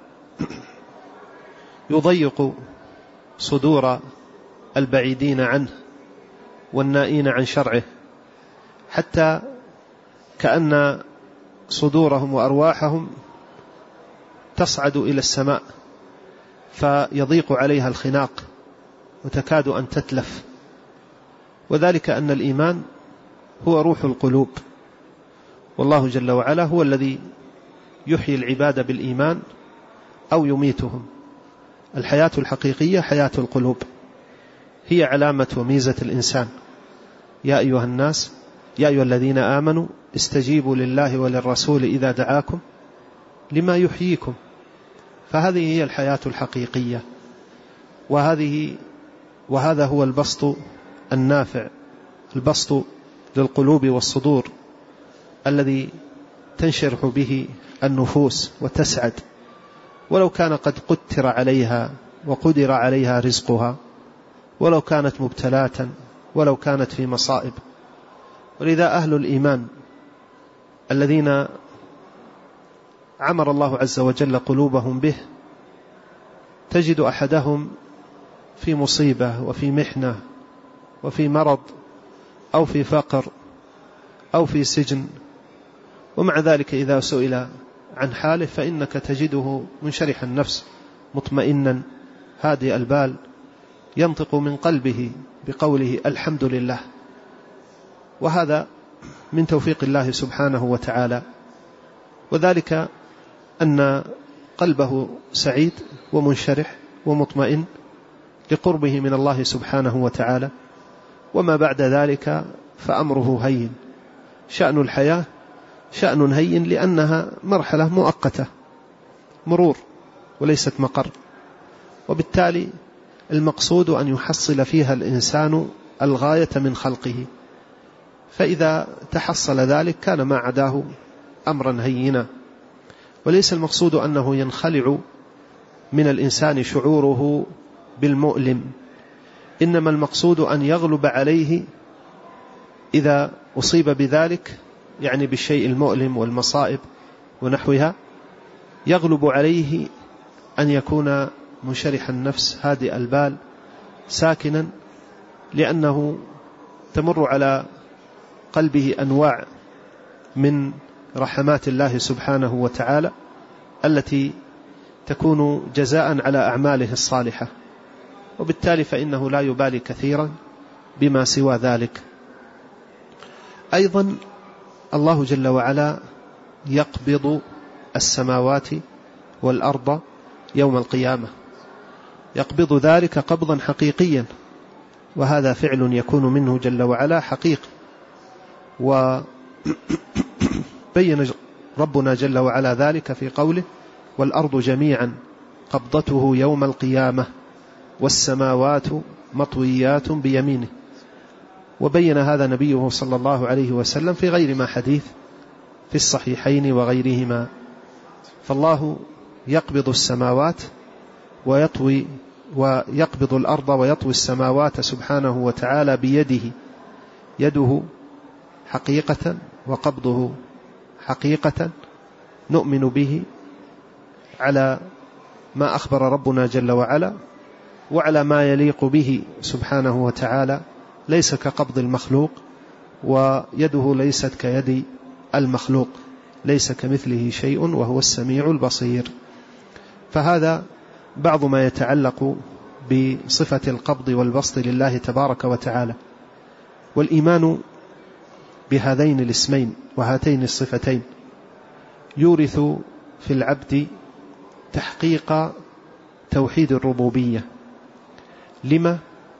يضيق صدور البعيدين عنه والنائين عن شرعه، حتى كأن صدورهم وأرواحهم تصعد إلى السماء فيضيق عليها الخناق وتكاد أن تتلف. وذلك أن الإيمان هو روح القلوب، والله جل وعلا هو الذي يحيي العباد بالإيمان أو يميتهم. الحياة الحقيقية حياة القلوب، هي علامة وميزة الإنسان. يا أيها الناس يا أيها الذين آمنوا استجيبوا لله وللرسول إذا دعاكم لما يحييكم. فهذه هي الحياة الحقيقية، وهذه وهذا هو البسط النافع، البسط للقلوب والصدور الذي تنشرح به النفوس وتسعد، ولو كان قد قتر عليها وقدر عليها رزقها، ولو كانت مبتلاة، ولو كانت في مصائب. ولذا أهل الإيمان الذين عمر الله عز وجل قلوبهم به تجد أحدهم في مصيبة وفي محنة وفي مرض أو في فقر أو في سجن، ومع ذلك إذا سئل عن حاله فإنك تجده منشرح النفس مطمئنا هادئ البال، ينطق من قلبه بقوله الحمد لله. وهذا من توفيق الله سبحانه وتعالى، وذلك أن قلبه سعيد ومنشرح ومطمئن لقربه من الله سبحانه وتعالى، وما بعد ذلك فأمره هين. شأن الحياة شأن هين لأنها مرحلة مؤقتة، مرور وليست مقر، وبالتالي المقصود أن يحصل فيها الإنسان الغاية من خلقه، فإذا تحصل ذلك كان ما عداه أمرا هينا. وليس المقصود أنه ينخلع من الإنسان شعوره بالمؤلم، إنما المقصود أن يغلب عليه إذا أصيب بذلك، يعني بالشيء المؤلم والمصائب ونحوها، يغلب عليه أن يكون منشرح النفس هادئ البال ساكنا، لأنه تمر على قلبه أنواع من رحمات الله سبحانه وتعالى التي تكون جزاء على أعماله الصالحة، وبالتالي فإنه لا يبالي كثيرا بما سوى ذلك. أيضا الله جل وعلا يقبض السماوات والأرض يوم القيامة، يقبض ذلك قبضا حقيقيا، وهذا فعل يكون منه جل وعلا حقيقي. وبين ربنا جل وعلا ذلك في قوله والأرض جميعا قبضته يوم القيامة والسماوات مطويات بيمينه. وبين هذا نبيه صلى الله عليه وسلم في غير ما حديث في الصحيحين وغيرهما. فالله يقبض السماوات ويطوي ويقبض الأرض ويطوي السماوات سبحانه وتعالى بيده، يده حقيقة وقبضه حقيقة، نؤمن به على ما أخبر ربنا جل وعلا وعلى ما يليق به سبحانه وتعالى، ليس كقبض المخلوق، ويده ليست كيد المخلوق، ليس كمثله شيء وهو السميع البصير. فهذا بعض ما يتعلق بصفة القبض والبسط لله تبارك وتعالى. والإيمان بهذين الاسمين وهاتين الصفتين يورث في العبد تحقيق توحيد الربوبية. لما؟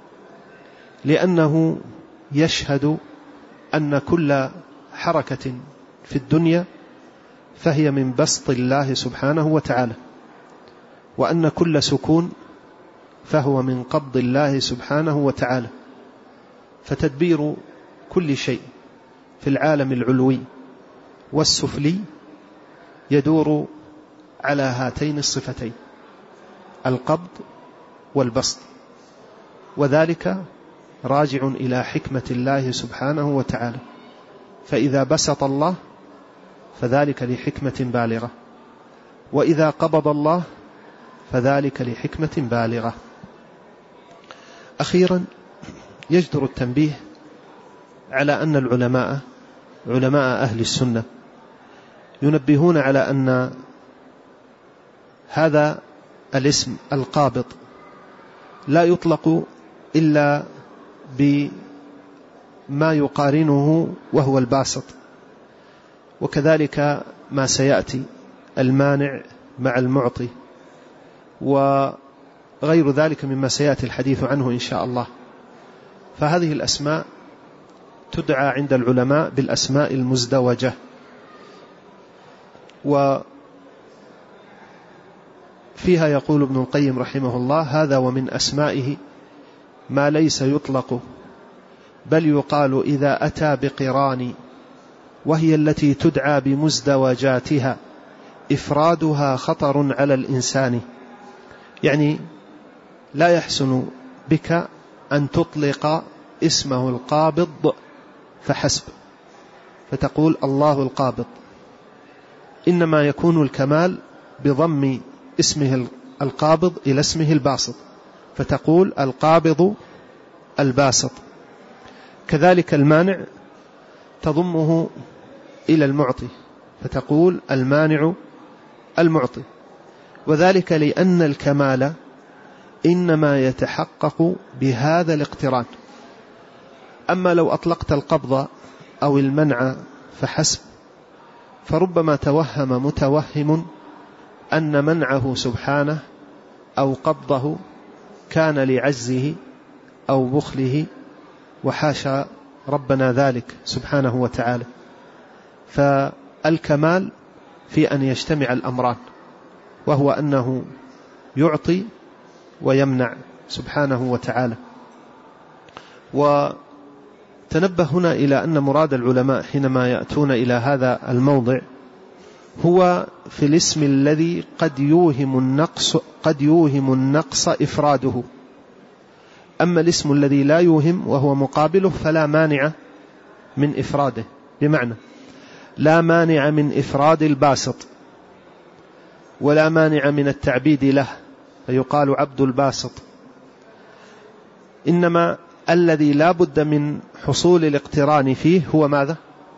لأنه يشهد أن كل حركة في الدنيا فهي من بسط الله سبحانه وتعالى، وأن كل سكون فهو من قبض الله سبحانه وتعالى. فتدبير كل شيء في العالم العلوي والسفلي يدور على هاتين الصفتين، القبض والبسط، وذلك راجع إلى حكمة الله سبحانه وتعالى. فإذا بسط الله فذلك لحكمة بالغة، وإذا قبض الله فذلك لحكمة بالغة. أخيرا يجدر التنبيه على أن العلماء علماء أهل السنة ينبهون على أن هذا الاسم القابض لا يطلق إلا بما يقارنه وهو الباسط، وكذلك ما سيأتي المانع مع المعطي وغير ذلك مما سيأتي الحديث عنه إن شاء الله. فهذه الأسماء تدعى عند العلماء بالأسماء المزدوجة. وفي فيها يقول ابن القيم رحمه الله: هذا ومن أسمائه ما ليس يطلق، بل يقال إذا أتى بقران، وهي التي تدعى بمزدوجاتها، إفرادها خطر على الإنسان. يعني لا يحسن بك أن تطلق اسمه القابض فحسب، فتقول الله القابض، إنما يكون الكمال بضم اسمه القابض إلى اسمه الباسط، فتقول القابض الباسط. كذلك المانع تضمه إلى المعطي، فتقول المانع المعطي، وذلك لأن الكمال إنما يتحقق بهذا الاقتران. أما لو أطلقت القبض أو المنع فحسب، فربما توهم متوهم أن منعه سبحانه أو قبضه كان لعجزه أو بخله، وحاشا ربنا ذلك سبحانه وتعالى. فالكمال في أن يجتمع الأمران، وهو أنه يعطي ويمنع سبحانه وتعالى. وتنبه هنا إلى أن مراد العلماء حينما يأتون إلى هذا الموضع هو في الاسم الذي قد يوهم النقص قد يوهم النقص إفراده. أما الاسم الذي لا يوهم وهو مقابله فلا مانع من إفراده، بمعنى لا مانع من إفراد الباسط، ولا مانع من التعبيد له فيقال عبد الباسط، إنما الذي لا بد من حصول الاقتران فيه هو ماذا؟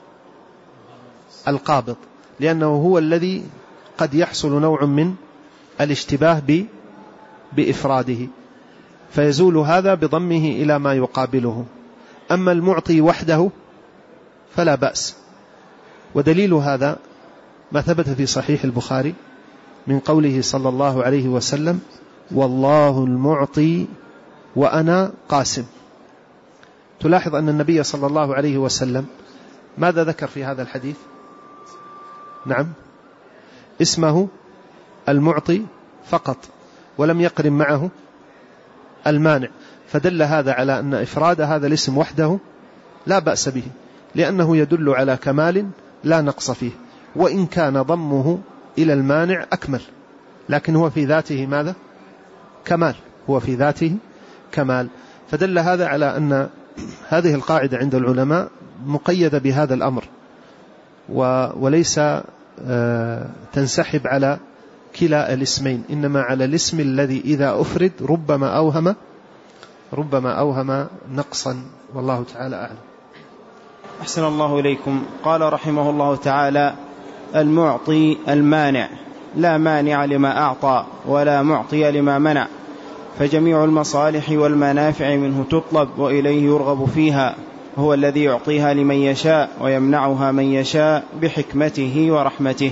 القابض، لأنه هو الذي قد يحصل نوع من الاشتباه بإفراده، فيزول هذا بضمه إلى ما يقابله. أما المعطي وحده فلا بأس. ودليل هذا ما ثبت في صحيح البخاري من قوله صلى الله عليه وسلم: والله المعطي وأنا قاسم. تلاحظ أن النبي صلى الله عليه وسلم ماذا ذكر في هذا الحديث؟ نعم، اسمه المعطي فقط، ولم يقرن معه المانع، فدل هذا على أن إفراد هذا الاسم وحده لا بأس به، لأنه يدل على كمال لا نقص فيه، وإن كان ضمه إلى المانع أكمل، لكن هو في ذاته ماذا؟ كمال، هو في ذاته كمال. فدل هذا على أن هذه القاعدة عند العلماء مقيدة بهذا الأمر، وليس تنسحب على كلا الاسمين، إنما على الاسم الذي إذا أفرد ربما أوهم ربما أوهم نقصا، والله تعالى أعلم. أحسن الله إليكم. قال رحمه الله تعالى: المعطي المانع، لا مانع لما أعطى ولا معطي لما منع، فجميع المصالح والمنافع منه تطلب وإليه يرغب فيها، هو الذي يعطيها لمن يشاء ويمنعها من يشاء بحكمته ورحمته.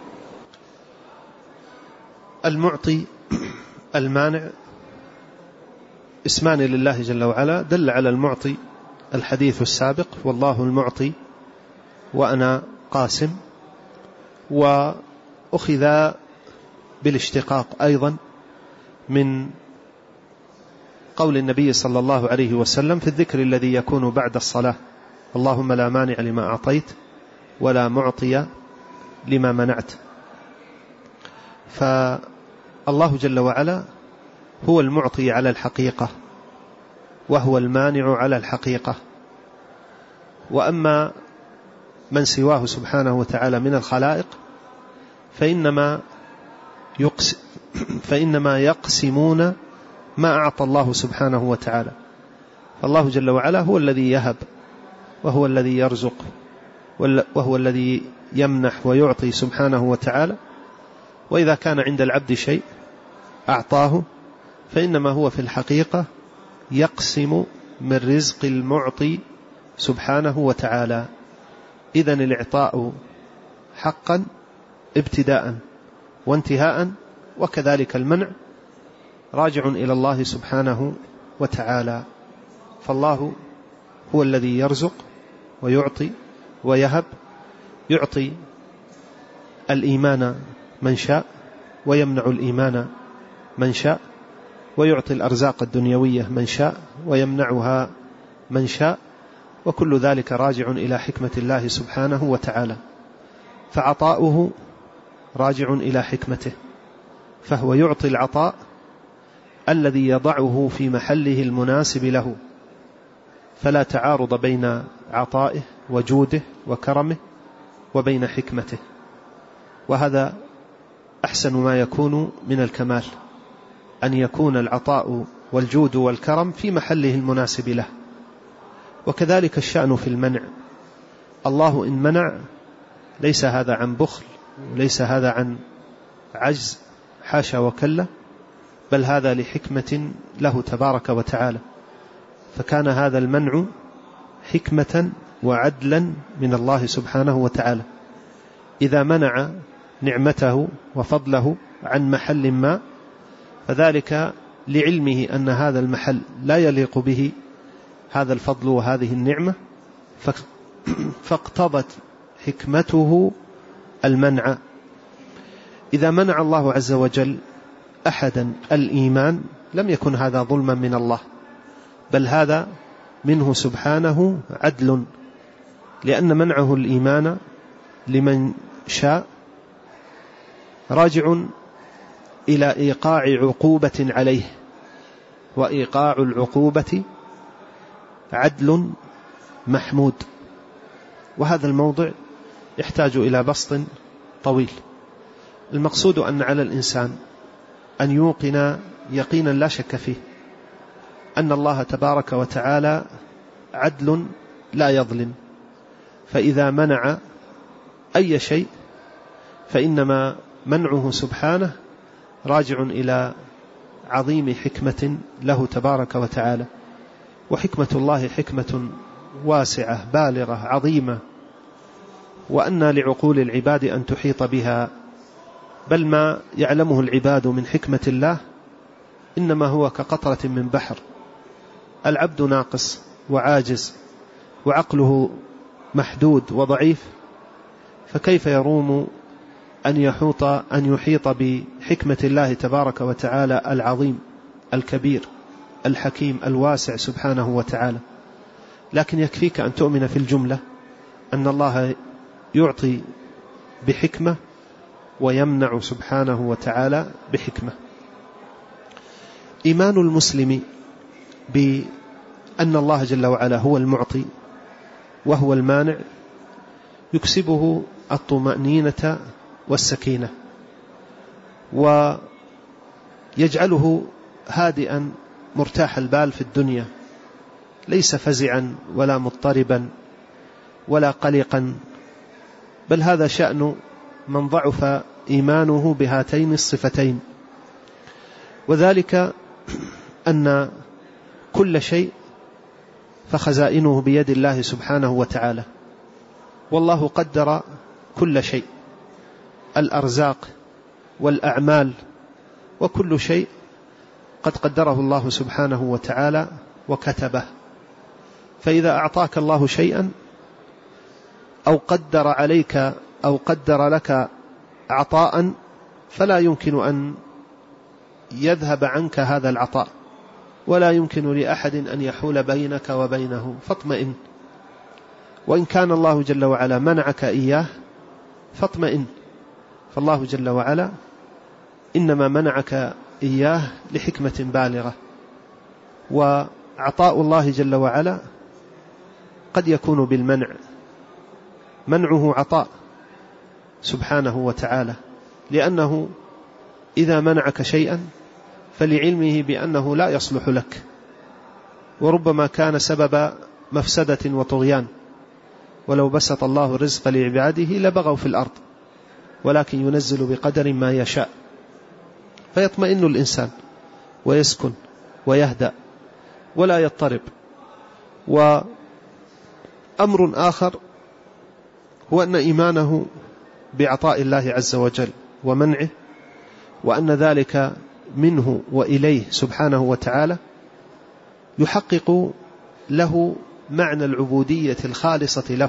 المعطي المانع اسمان لله جل وعلا. دل على المعطي الحديث السابق: والله المعطي وأنا قاسم، وأخذ بالاشتقاق أيضا من قول النبي صلى الله عليه وسلم في الذكر الذي يكون بعد الصلاة: اللهم لا مانع لما أعطيت ولا معطي لما منعت. فالله جل وعلا هو المعطي على الحقيقة، وهو المانع على الحقيقة. وأما من سواه سبحانه وتعالى من الخلائق فإنما يقسم فإنما يقسمون ما أعطى الله سبحانه وتعالى. فالله جل وعلا هو الذي يهب، وهو الذي يرزق، وهو الذي يمنح ويعطي سبحانه وتعالى. وإذا كان عند العبد شيء أعطاه فإنما هو في الحقيقة يقسم من رزق المعطي سبحانه وتعالى. إذن الإعطاء حقا ابتداء وانتهاء، وكذلك المنع راجع إلى الله سبحانه وتعالى. فالله هو الذي يرزق ويعطي ويهب، يعطي الإيمان من شاء ويمنع الإيمان من شاء، ويعطي الأرزاق الدنيوية من شاء، ويمنعها من شاء، وكل ذلك راجع إلى حكمة الله سبحانه وتعالى. فعطاؤه راجع إلى حكمته، فهو يعطي العطاء الذي يضعه في محله المناسب له، فلا تعارض بين عطائه وجوده وكرمه وبين حكمته، وهذا أحسن ما يكون من الكمال، أن يكون العطاء والجود والكرم في محله المناسب له. وكذلك الشأن في المنع، الله إن منع ليس هذا عن بخل، وليس هذا عن عجز، حاشا وكلا، بل هذا لحكمة له تبارك وتعالى، فكان هذا المنع حكمة وعدلا من الله سبحانه وتعالى. إذا منع نعمته وفضله عن محل ما، فذلك لعلمه أن هذا المحل لا يليق به هذا الفضل وهذه النعمة، فاقتضت حكمته المنع. إذا منع الله عز وجل أحدا الإيمان لم يكن هذا ظلما من الله، بل هذا منه سبحانه عدل، لأن منعه الإيمان لمن شاء راجع إلى إيقاع عقوبة عليه، وإيقاع العقوبة عدل محمود. وهذا الموضع يحتاج إلى بسط طويل. المقصود أن على الإنسان أن يوقن يقينا لا شك فيه أن الله تبارك وتعالى عدل لا يظلم، فإذا منع أي شيء فإنما منعه سبحانه راجع إلى عظيم حكمة له تبارك وتعالى. وحكمة الله حكمة واسعة بالغة عظيمة، وأن لعقول العباد أن تحيط بها، بل ما يعلمه العباد من حكمة الله إنما هو كقطرة من بحر. العبد ناقص وعاجز وعقله محدود وضعيف، فكيف يروم أن يحوط أن يحيط بحكمة الله تبارك وتعالى العظيم الكبير الحكيم الواسع سبحانه وتعالى. لكن يكفيك أن تؤمن في الجملة أن الله يعطي بحكمة ويمنع سبحانه وتعالى بحكمة. إيمان المسلم بأن الله جل وعلا هو المعطي وهو المانع يكسبه الطمأنينة والسكينة، ويجعله هادئا مرتاح البال في الدنيا، ليس فزعا ولا مضطربا ولا قلقا، بل هذا شأن من ضعف إيمانه بهاتين الصفتين. وذلك أن كل شيء فخزائنه بيد الله سبحانه وتعالى، والله قدر كل شيء، الأرزاق والأعمال وكل شيء قد قدره الله سبحانه وتعالى وكتبه. فإذا أعطاك الله شيئا أو قدر عليك أو قدر لك عطاء فلا يمكن أن يذهب عنك هذا العطاء، ولا يمكن لأحد أن يحول بينك وبينه، فاطمئن. وإن كان الله جل وعلا منعك إياه فاطمئن، فالله جل وعلا إنما منعك إياه لحكمة بالغة. وعطاء الله جل وعلا قد يكون بالمنع، منعه عطاء سبحانه وتعالى، لأنه إذا منعك شيئا فلعلمه بأنه لا يصلح لك، وربما كان سبب مفسدة وطغيان. ولو بسط الله الرزق لعباده لبغوا في الأرض، ولكن ينزل بقدر ما يشاء، فيطمئن الإنسان ويسكن ويهدأ ولا يضطرب. وأمر آخر هو أن إيمانه بعطاء الله عز وجل ومنعه، وأن ذلك منه وإليه سبحانه وتعالى، يحقق له معنى العبودية الخالصة له،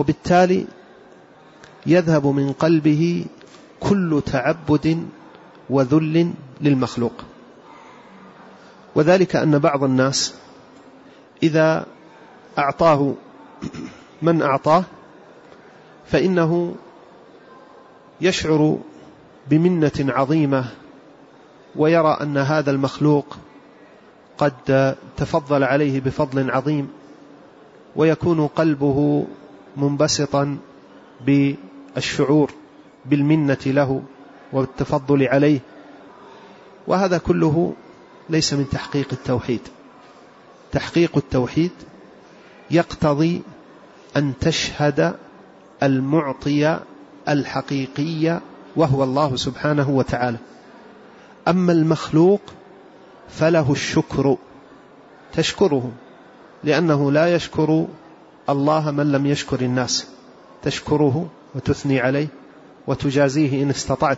وبالتالي يذهب من قلبه كل تعبد وذل للمخلوق. وذلك أن بعض الناس إذا أعطاه من أعطاه فإنه يشعر بمنة عظيمة، ويرى أن هذا المخلوق قد تفضل عليه بفضل عظيم، ويكون قلبه منبسطا بالشعور بالمنة له والتفضل عليه، وهذا كله ليس من تحقيق التوحيد. تحقيق التوحيد يقتضي أن تشهد المعطي الحقيقي وهو الله سبحانه وتعالى. أما المخلوق فله الشكر، تشكره، لأنه لا يشكر الله من لم يشكر الناس، تشكره وتثني عليه وتجازيه إن استطعت.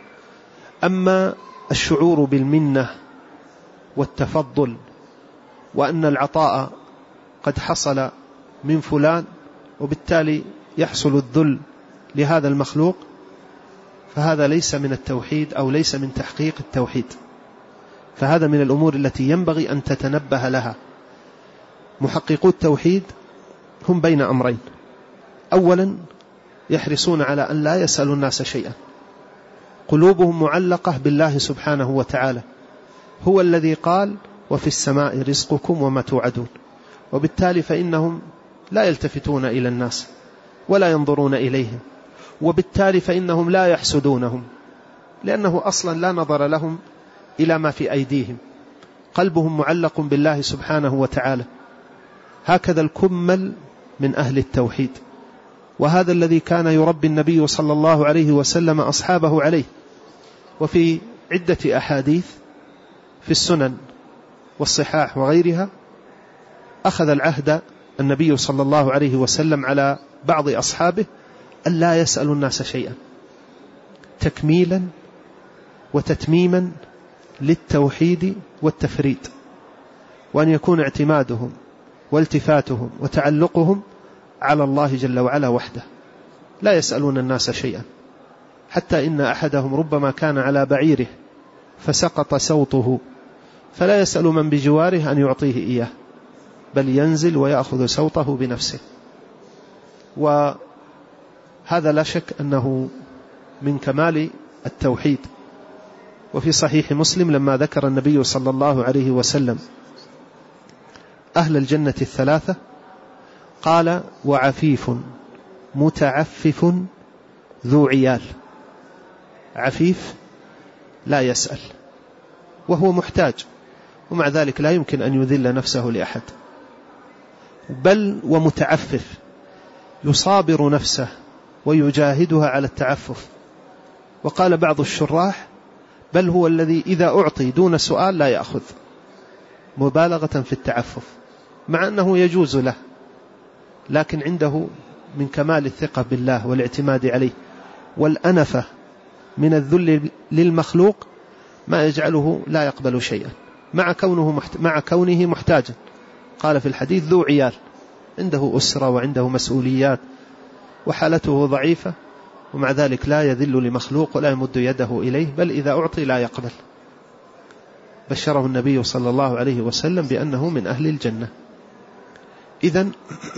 أما الشعور بالمنة والتفضل وأن العطاء قد حصل من فلان وبالتالي يحصل الذل لهذا المخلوق، فهذا ليس من التوحيد أو ليس من تحقيق التوحيد. فهذا من الأمور التي ينبغي أن تتنبه لها. محققو التوحيد هم بين أمرين: أولا يحرصون على أن لا يسألوا الناس شيئا، قلوبهم معلقة بالله سبحانه وتعالى، هو الذي قال وفي السماء رزقكم وما توعدون، وبالتالي فإنهم لا يلتفتون إلى الناس ولا ينظرون إليهم، وبالتالي فإنهم لا يحسدونهم، لأنه أصلا لا نظر لهم إلى ما في أيديهم، قلبهم معلق بالله سبحانه وتعالى. هكذا الكمل من أهل التوحيد، وهذا الذي كان يربي النبي صلى الله عليه وسلم أصحابه عليه. وفي عدة أحاديث في السنن والصحاح وغيرها أخذ العهد النبي صلى الله عليه وسلم على بعض أصحابه أن لا يسألوا الناس شيئا، تكميلا وتتميما للتوحيد والتفريد، وأن يكون اعتمادهم والتفاتهم وتعلقهم على الله جل وعلا وحده، لا يسألون الناس شيئا. حتى إن أحدهم ربما كان على بعيره فسقط صوته، فلا يسأل من بجواره أن يعطيه إياه، بل ينزل ويأخذ صوته بنفسه. وهذا لا شك أنه من كمال التوحيد. وفي صحيح مسلم لما ذكر النبي صلى الله عليه وسلم أهل الجنة الثلاثة قال: وعفيف متعفف ذو عيال. عفيف لا يسأل وهو محتاج، ومع ذلك لا يمكن أن يذل نفسه لأحد، بل ومتعفف يصابر نفسه ويجاهدها على التعفف. وقال بعض الشراح: بل هو الذي إذا أعطي دون سؤال لا يأخذ، مبالغة في التعفف، مع أنه يجوز له، لكن عنده من كمال الثقة بالله والاعتماد عليه والأنفة من الذل للمخلوق ما يجعله لا يقبل شيئا، مع كونه مع كونه محتاجا. قال في الحديث: ذو عيال، عنده أسرة وعنده مسؤوليات وحالته ضعيفة، ومع ذلك لا يذل لمخلوق ولا يمد يده إليه، بل إذا أعطي لا يقبل. بشره النبي صلى الله عليه وسلم بأنه من أهل الجنة. إذن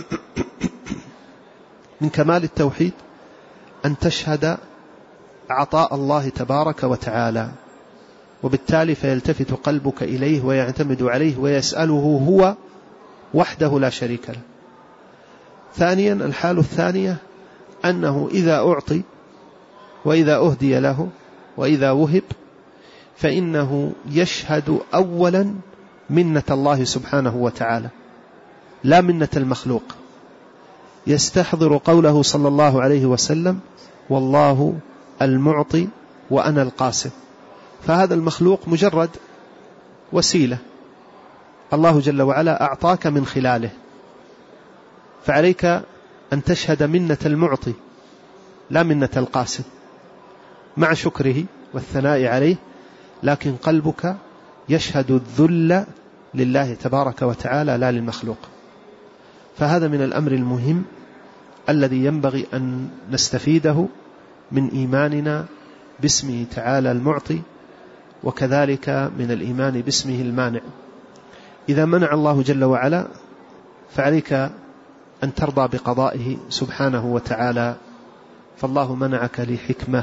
من كمال التوحيد أن تشهد عطاء الله تبارك وتعالى، وبالتالي فيلتفت قلبك إليه ويعتمد عليه ويسأله هو وحده لا شريك له. ثانيا، الحال الثانية أنه إذا أعطي وإذا أهدي له وإذا وهب فإنه يشهد أولا منة الله سبحانه وتعالى لا منة المخلوق. يستحضر قوله صلى الله عليه وسلم: والله المعطي وأنا القاسم. فهذا المخلوق مجرد وسيلة، الله جل وعلا أعطاك من خلاله، فعليك أن تشهد منة المعطي لا منة القاسم، مع شكره والثناء عليه، لكن قلبك يشهد الذل لله تبارك وتعالى لا للمخلوق. فهذا من الأمر المهم الذي ينبغي أن نستفيده من إيماننا باسمه تعالى المعطي وكذلك من الإيمان باسمه المانع. إذا منع الله جل وعلا فعليك أن ترضى بقضائه سبحانه وتعالى، فالله منعك لحكمة،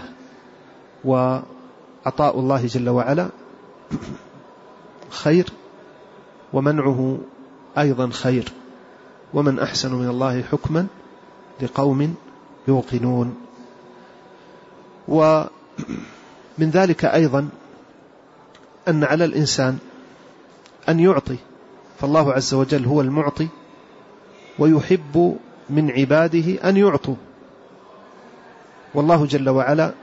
وعطاء الله جل وعلا خير ومنعه أيضا خير، ومن أحسن من الله حكما لقوم يوقنون. ومن ذلك أيضا أن على الإنسان أن يعطي، فالله عز وجل هو المعطي ويحب من عباده أن يعطوا. والله جل وعلا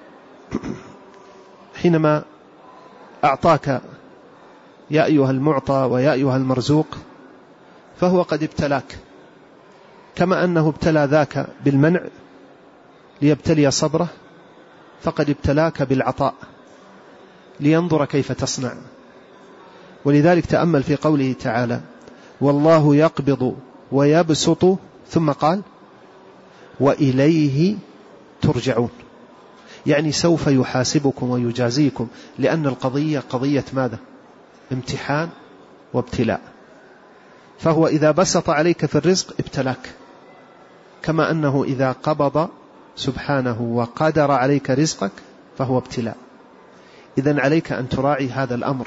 حينما أعطاك يا أيها المعطى ويا أيها المرزوق فهو قد ابتلاك، كما أنه ابتلى ذاك بالمنع ليبتلي صبره، فقد ابتلاك بالعطاء لينظر كيف تصنع. ولذلك تأمل في قوله تعالى: والله يقبض ويبسط، ثم قال: وإليه ترجعون، يعني سوف يحاسبكم ويجازيكم، لأن القضية قضية ماذا؟ امتحان وابتلاء. فهو إذا بسط عليك في الرزق ابتلاك، كما أنه إذا قبض سبحانه وقدر عليك رزقك فهو ابتلاء. إذن عليك أن تراعي هذا الأمر،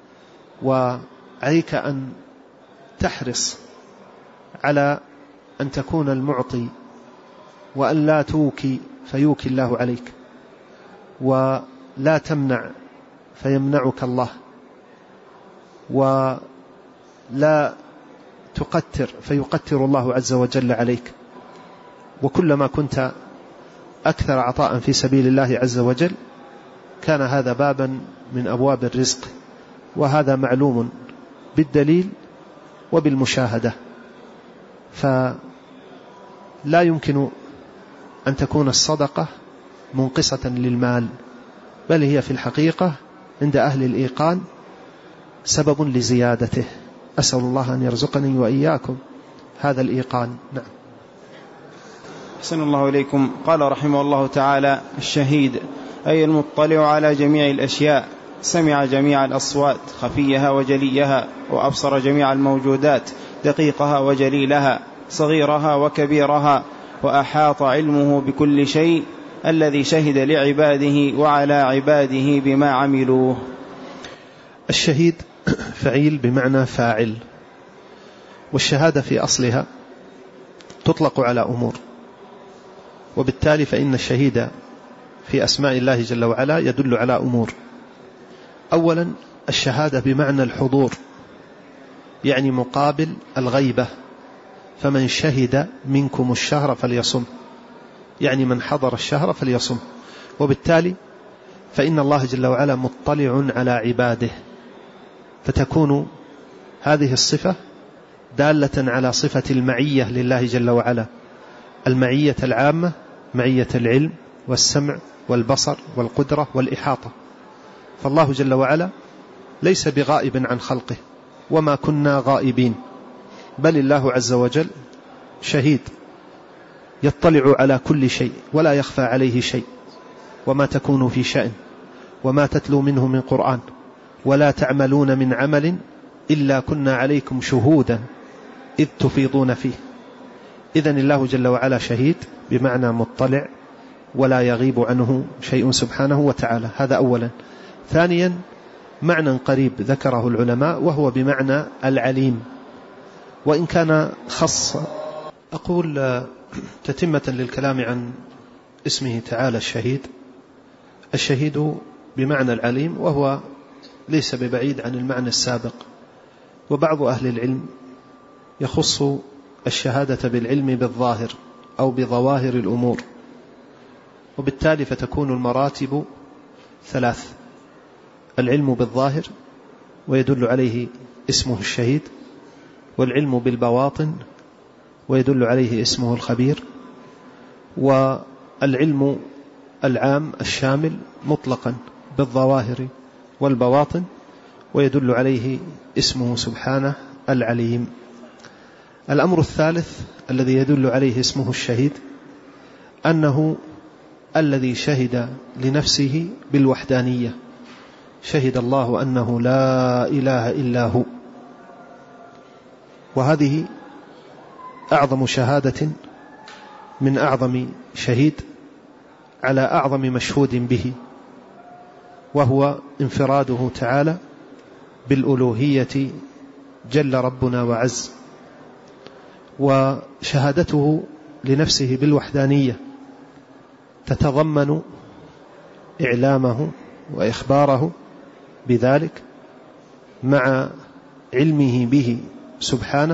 وعليك أن تحرص على أن تكون المعطي، وأن لا توكي فيوكي الله عليك، ولا تمنع فيمنعك الله، ولا تقتر فيقتر الله عز وجل عليك. وكلما كنت أكثر عطاء في سبيل الله عز وجل كان هذا بابا من أبواب الرزق، وهذا معلوم بالدليل وبالمشاهدة. فلا يمكن أن تكون الصدقة منقصة للمال، بل هي في الحقيقة عند أهل الإيقان سبب لزيادته. أسأل الله أن يرزقني وإياكم هذا الإيقان. نعم. أحسن الله إليكم. قال رحمه الله تعالى: الشهيد أي المطلع على جميع الأشياء، سمع جميع الأصوات خفيها وجليها، وأبصر جميع الموجودات دقيقها وجليلها، صغيرها وكبيرها، وأحاط علمه بكل شيء، الذي شهد لعباده وعلى عباده بما عملوه. الشهيد فعيل بمعنى فاعل، والشهادة في أصلها تطلق على أمور، وبالتالي فإن الشهيد في أسماء الله جل وعلا يدل على أمور. أولا الشهادة بمعنى الحضور، يعني مقابل الغيبة، فمن شهد منكم الشهر فليصم، يعني من حضر الشهر فليصم. وبالتالي فإن الله جل وعلا مطلع على عباده، فتكون هذه الصفة دالة على صفة المعية لله جل وعلا، المعية العامة، معية العلم والسمع والبصر والقدرة والإحاطة. فالله جل وعلا ليس بغائب عن خلقه، وما كنا غائبين، بل الله عز وجل شهيد يطلع على كل شيء ولا يخفى عليه شيء. وما تكون في شأن وما تتلو منه من قرآن ولا تعملون من عمل إلا كنا عليكم شهودا إذ تفيضون فيه. إذن الله جل وعلا شهيد بمعنى مطلع ولا يغيب عنه شيء سبحانه وتعالى. هذا أولا. ثانيا معنى قريب ذكره العلماء، وهو بمعنى العليم، وإن كان خص. أقول تتمة للكلام عن اسمه تعالى الشهيد، الشهيد بمعنى العليم، وهو ليس ببعيد عن المعنى السابق. وبعض أهل العلم يخص الشهادة بالعلم بالظاهر أو بظواهر الأمور، وبالتالي فتكون المراتب ثلاث: العلم بالظاهر ويدل عليه اسمه الشهيد، والعلم بالبواطن ويدل عليه اسمه الخبير، والعلم العام الشامل مطلقا بالظواهر والبواطن ويدل عليه اسمه سبحانه العليم. الأمر الثالث الذي يدل عليه اسمه الشهيد أنه الذي شهد لنفسه بالوحدانية، شهد الله أنه لا إله إلا هو. وهذه أعظم شهادة من أعظم شهيد على أعظم مشهود به، وهو انفراده تعالى بالألوهية جل ربنا وعز، وشهادته لنفسه بالوحدانية تتضمن إعلامه وإخباره بذلك مع علمه به سبحانه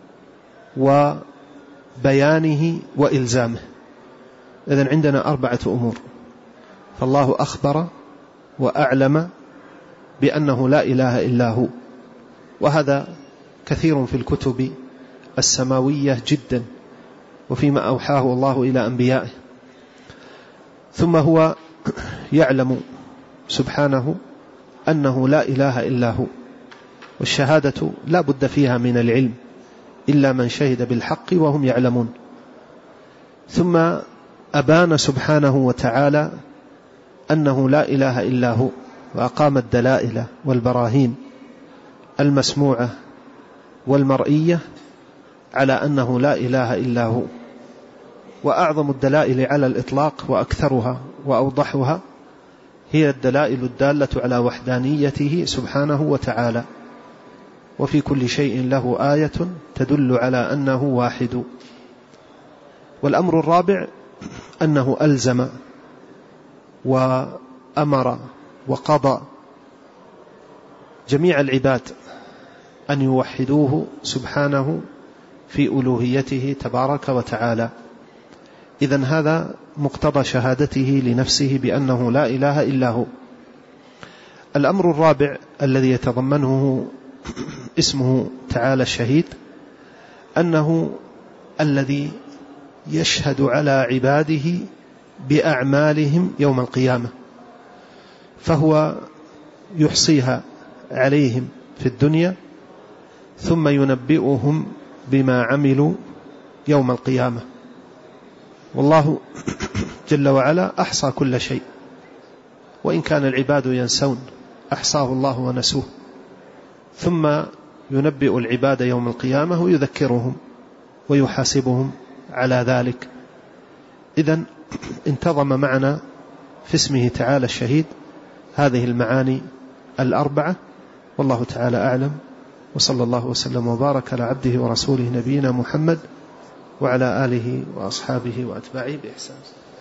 وبيانه وإلزامه. إذن عندنا أربعة أمور: فالله أخبر وأعلم بأنه لا إله إلا هو، وهذا كثير في الكتب السماوية جدا وفيما أوحاه الله إلى أنبيائه. ثم هو يعلم سبحانه أنه لا إله إلا هو، والشهادة لا بد فيها من العلم إلا من شهد بالحق وهم يعلمون. ثم أبان سبحانه وتعالى أنه لا إله إلا هو، وأقام الدلائل والبراهين المسموعة والمرئية على أنه لا إله إلا هو. وأعظم الدلائل على الإطلاق وأكثرها وأوضحها هي الدلائل الدالة على وحدانيته سبحانه وتعالى، وفي كل شيء له آية تدل على أنه واحد. والأمر الرابع أنه ألزم وأمر وقضى جميع العباد أن يوحدوه سبحانه في ألوهيته تبارك وتعالى. إذن هذا مقتضى شهادته لنفسه بأنه لا إله إلا هو. الأمر الرابع الذي يتضمنه اسمه تعالى الشهيد أنه الذي يشهد على عباده بأعمالهم يوم القيامة، فهو يحصيها عليهم في الدنيا ثم ينبئهم بما عملوا يوم القيامة. والله جل وعلا أحصى كل شيء، وإن كان العباد ينسون أحصاه الله ونسوه، ثم ينبئ العباد يوم القيامة ويذكرهم ويحاسبهم على ذلك. إذن انتظم معنا في اسمه تعالى الشهيد هذه المعاني الأربعة، والله تعالى أعلم، وصلى الله وسلم وبارك على عبده ورسوله نبينا محمد وعلى آله وأصحابه وأتباعه بإحسان.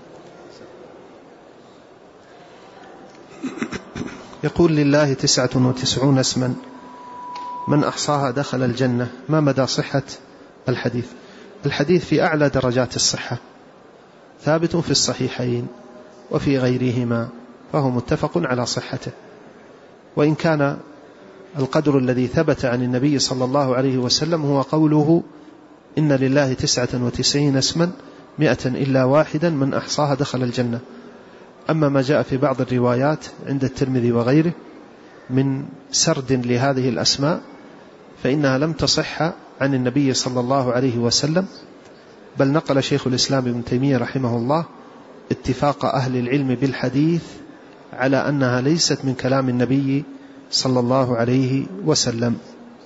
يقول: لله تسعة وتسعون اسما من أحصاها دخل الجنة. ما مدى صحة الحديث؟ الحديث في أعلى درجات الصحة، ثابت في الصحيحين وفي غيرهما، فهو متفق على صحته. وإن كان القدر الذي ثبت عن النبي صلى الله عليه وسلم هو قوله: إن لله تسعة وتسعين اسما مئة إلا واحدا من أحصاها دخل الجنة. أما ما جاء في بعض الروايات عند الترمذي وغيره من سرد لهذه الأسماء فإنها لم تصح عن النبي صلى الله عليه وسلم، بل نقل شيخ الإسلام ابن تيمية رحمه الله اتفاق أهل العلم بالحديث على أنها ليست من كلام النبي صلى الله عليه وسلم.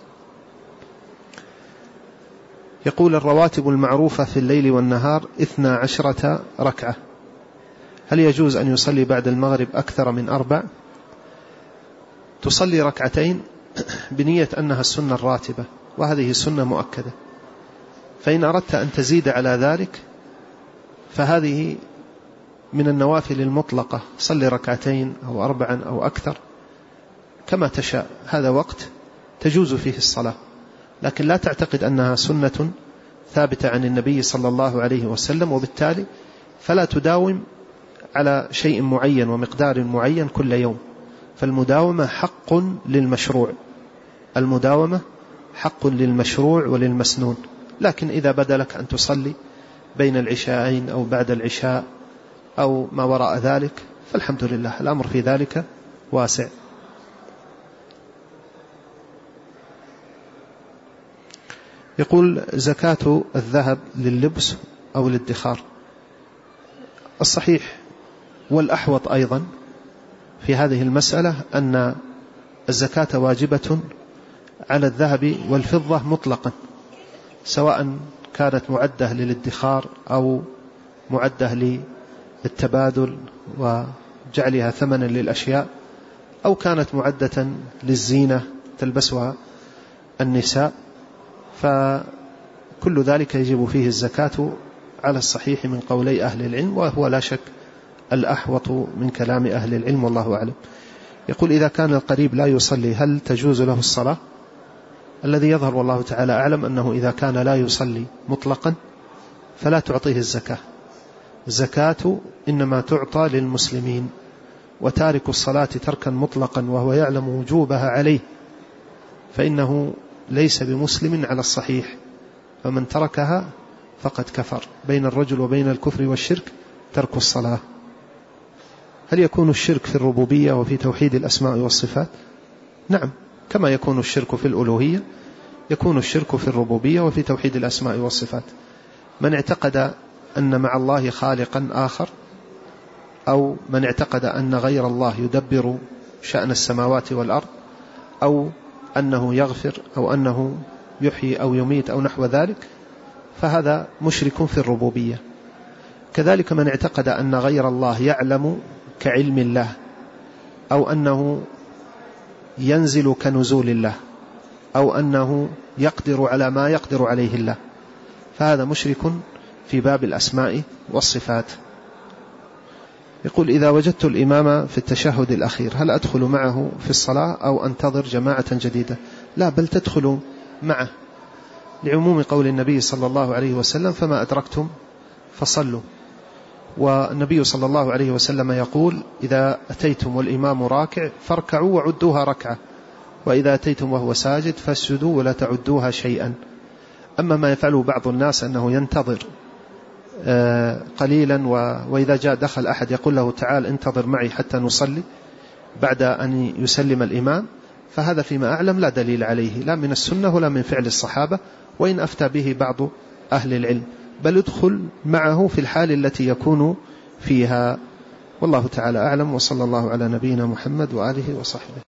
يقول: الرواتب المعروفة في الليل والنهار اثنا عشرة ركعة، هل يجوز أن يصلي بعد المغرب أكثر من أربع؟ تصلي ركعتين بنية أنها السنة الراتبة، وهذه سنة مؤكدة، فإن أردت أن تزيد على ذلك فهذه من النوافل المطلقة، صلي ركعتين أو أربعا أو أكثر كما تشاء، هذا وقت تجوز فيه الصلاة، لكن لا تعتقد أنها سنة ثابتة عن النبي صلى الله عليه وسلم، وبالتالي فلا تداوم على شيء معين ومقدار معين كل يوم. فالمداومة حق للمشروع، المداومة حق للمشروع وللمسنون. لكن إذا بدا لك أن تصلي بين العشاءين أو بعد العشاء أو ما وراء ذلك فالحمد لله، الأمر في ذلك واسع. يقول: زكاة الذهب لللبس أو للادخار؟ الصحيح والأحوط أيضا في هذه المسألة أن الزكاة واجبة على الذهب والفضة مطلقا، سواء كانت معدة للادخار أو معدة للتبادل وجعلها ثمنا للأشياء، أو كانت معدة للزينة تلبسها النساء، فكل ذلك يجب فيه الزكاة على الصحيح من قولي أهل العلم، وهو لا شك الأحوط من كلام أهل العلم والله أعلم. يقول: إذا كان القريب لا يصلي هل تجوز له الصلاة؟ الذي يظهر والله تعالى أعلم أنه إذا كان لا يصلي مطلقا فلا تعطيه الزكاة. الزكاة إنما تعطى للمسلمين، وتارك الصلاة تركا مطلقا وهو يعلم وجوبها عليه فإنه ليس بمسلم على الصحيح، فمن تركها فقد كفر. بين الرجل وبين الكفر والشرك ترك الصلاة. هل يكون الشرك في الربوبية وفي توحيد الأسماء والصفات؟ نعم، كما يكون الشرك في الألوهية يكون الشرك في الربوبية وفي توحيد الأسماء والصفات. من اعتقد أن مع الله خالقا آخر، أو من اعتقد أن غير الله يدبر شأن السماوات والأرض، أو أنه يغفر، أو أنه يحيي أو يميت أو نحو ذلك، فهذا مشرك في الربوبية. كذلك من اعتقد أن غير الله يعلم كعلم الله، أو أنه ينزل كنزول الله، أو أنه يقدر على ما يقدر عليه الله، فهذا مشرك في باب الأسماء والصفات. يقول: إذا وجدت الإمام في التشهد الأخير هل أدخل معه في الصلاة أو أنتظر جماعة جديدة؟ لا، بل تدخل معه، لعموم قول النبي صلى الله عليه وسلم: فما أدركتم فصلوا. والنبي صلى الله عليه وسلم يقول: إذا أتيتم والإمام راكع فاركعوا وعدوها ركعة، وإذا أتيتم وهو ساجد فاسجدوا ولا تعدوها شيئا. أما ما يفعله بعض الناس أنه ينتظر قليلا، وإذا جاء دخل أحد يقول له: تعال انتظر معي حتى نصلي بعد أن يسلم الإمام، فهذا فيما أعلم لا دليل عليه، لا من السنة ولا من فعل الصحابة، وإن أفتى به بعض أهل العلم، بل ادخل معه في الحال التي يكون فيها، والله تعالى أعلم. وصلى الله على نبينا محمد وآله وصحبه.